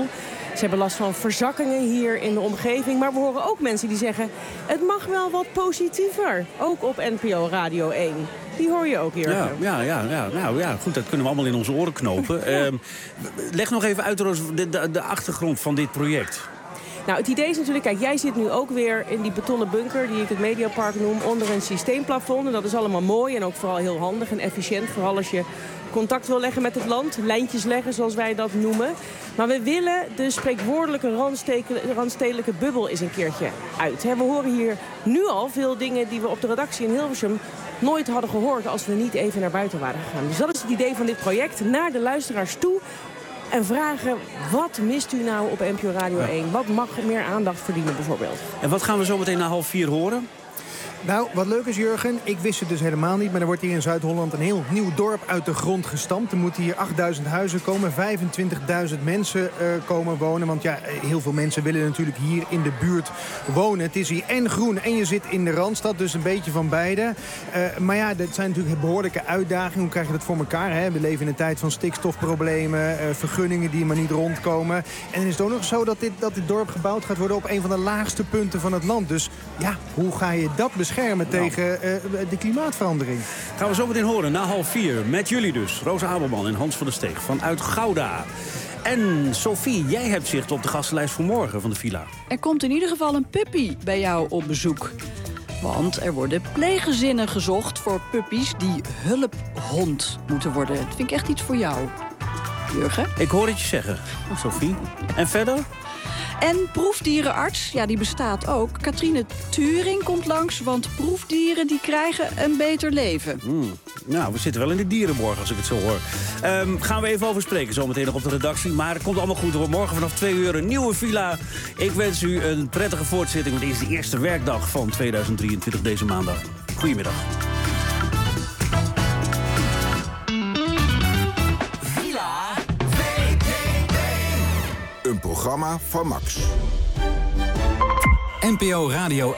S27: Ze hebben last van verzakkingen hier in de omgeving. Maar we horen ook mensen die zeggen, het mag wel wat positiever. Ook op N P O Radio één. Die hoor je ook hier.
S3: Ja, ja, ja, ja, nou ja, goed, dat kunnen we allemaal in onze oren knopen. um, leg nog even uit, Roos, de, de, de achtergrond van dit project.
S27: Nou, het idee is natuurlijk, kijk, jij zit nu ook weer in die betonnen bunker die ik het Mediapark noem, onder een systeemplafond. En dat is allemaal mooi en ook vooral heel handig en efficiënt. Vooral als je contact wil leggen met het land, lijntjes leggen zoals wij dat noemen. Maar we willen de spreekwoordelijke randstedelijke bubbel eens een keertje uit. We horen hier nu al veel dingen die we op de redactie in Hilversum nooit hadden gehoord als we niet even naar buiten waren gegaan. Dus dat is het idee van dit project, naar de luisteraars toe. En vragen, wat mist u nou op N P O Radio één? Wat mag meer aandacht verdienen bijvoorbeeld?
S3: En wat gaan we zo meteen na half vier horen?
S28: Nou, wat leuk is, Jurgen, ik wist het dus helemaal niet, maar er wordt hier in Zuid-Holland een heel nieuw dorp uit de grond gestampt. Er moeten hier achtduizend huizen komen, vijfentwintigduizend mensen uh, komen wonen. Want ja, heel veel mensen willen natuurlijk hier in de buurt wonen. Het is hier en groen en je zit in de Randstad, dus een beetje van beide. Uh, maar ja, dat zijn natuurlijk behoorlijke uitdagingen. Hoe krijg je dat voor elkaar? Hè? We leven in een tijd van stikstofproblemen, uh, vergunningen die maar niet rondkomen. En dan is het ook nog zo dat dit, dat dit dorp gebouwd gaat worden op een van de laagste punten van het land. Dus ja, hoe ga je dat beschermen? Schermen tegen uh, de klimaatverandering.
S3: Gaan we zo meteen horen, na half vier. Met jullie dus, Rosa Abelman en Hans van der Steeg vanuit Gouda. En Sophie, jij hebt zicht op de gastenlijst voor morgen van de villa.
S2: Er komt in ieder geval een puppy bij jou op bezoek. Want er worden pleeggezinnen gezocht voor puppies die hulphond moeten worden. Dat vind ik echt iets voor jou, Jurgen.
S3: Ik hoor het je zeggen, Sophie. En verder?
S2: En proefdierenarts, ja, die bestaat ook. Katrine Turing komt langs, want proefdieren die krijgen een beter leven.
S3: Mm. Nou, we zitten wel in de dierenborg als ik het zo hoor. Um, gaan we even over spreken, zometeen nog op de redactie. Maar het komt allemaal goed hoor. Morgen vanaf twee uur een nieuwe villa. Ik wens u een prettige voortzitting, want het is de eerste werkdag van tweeduizend drieëntwintig deze maandag. Goedemiddag.
S1: Een programma van Max. N P O Radio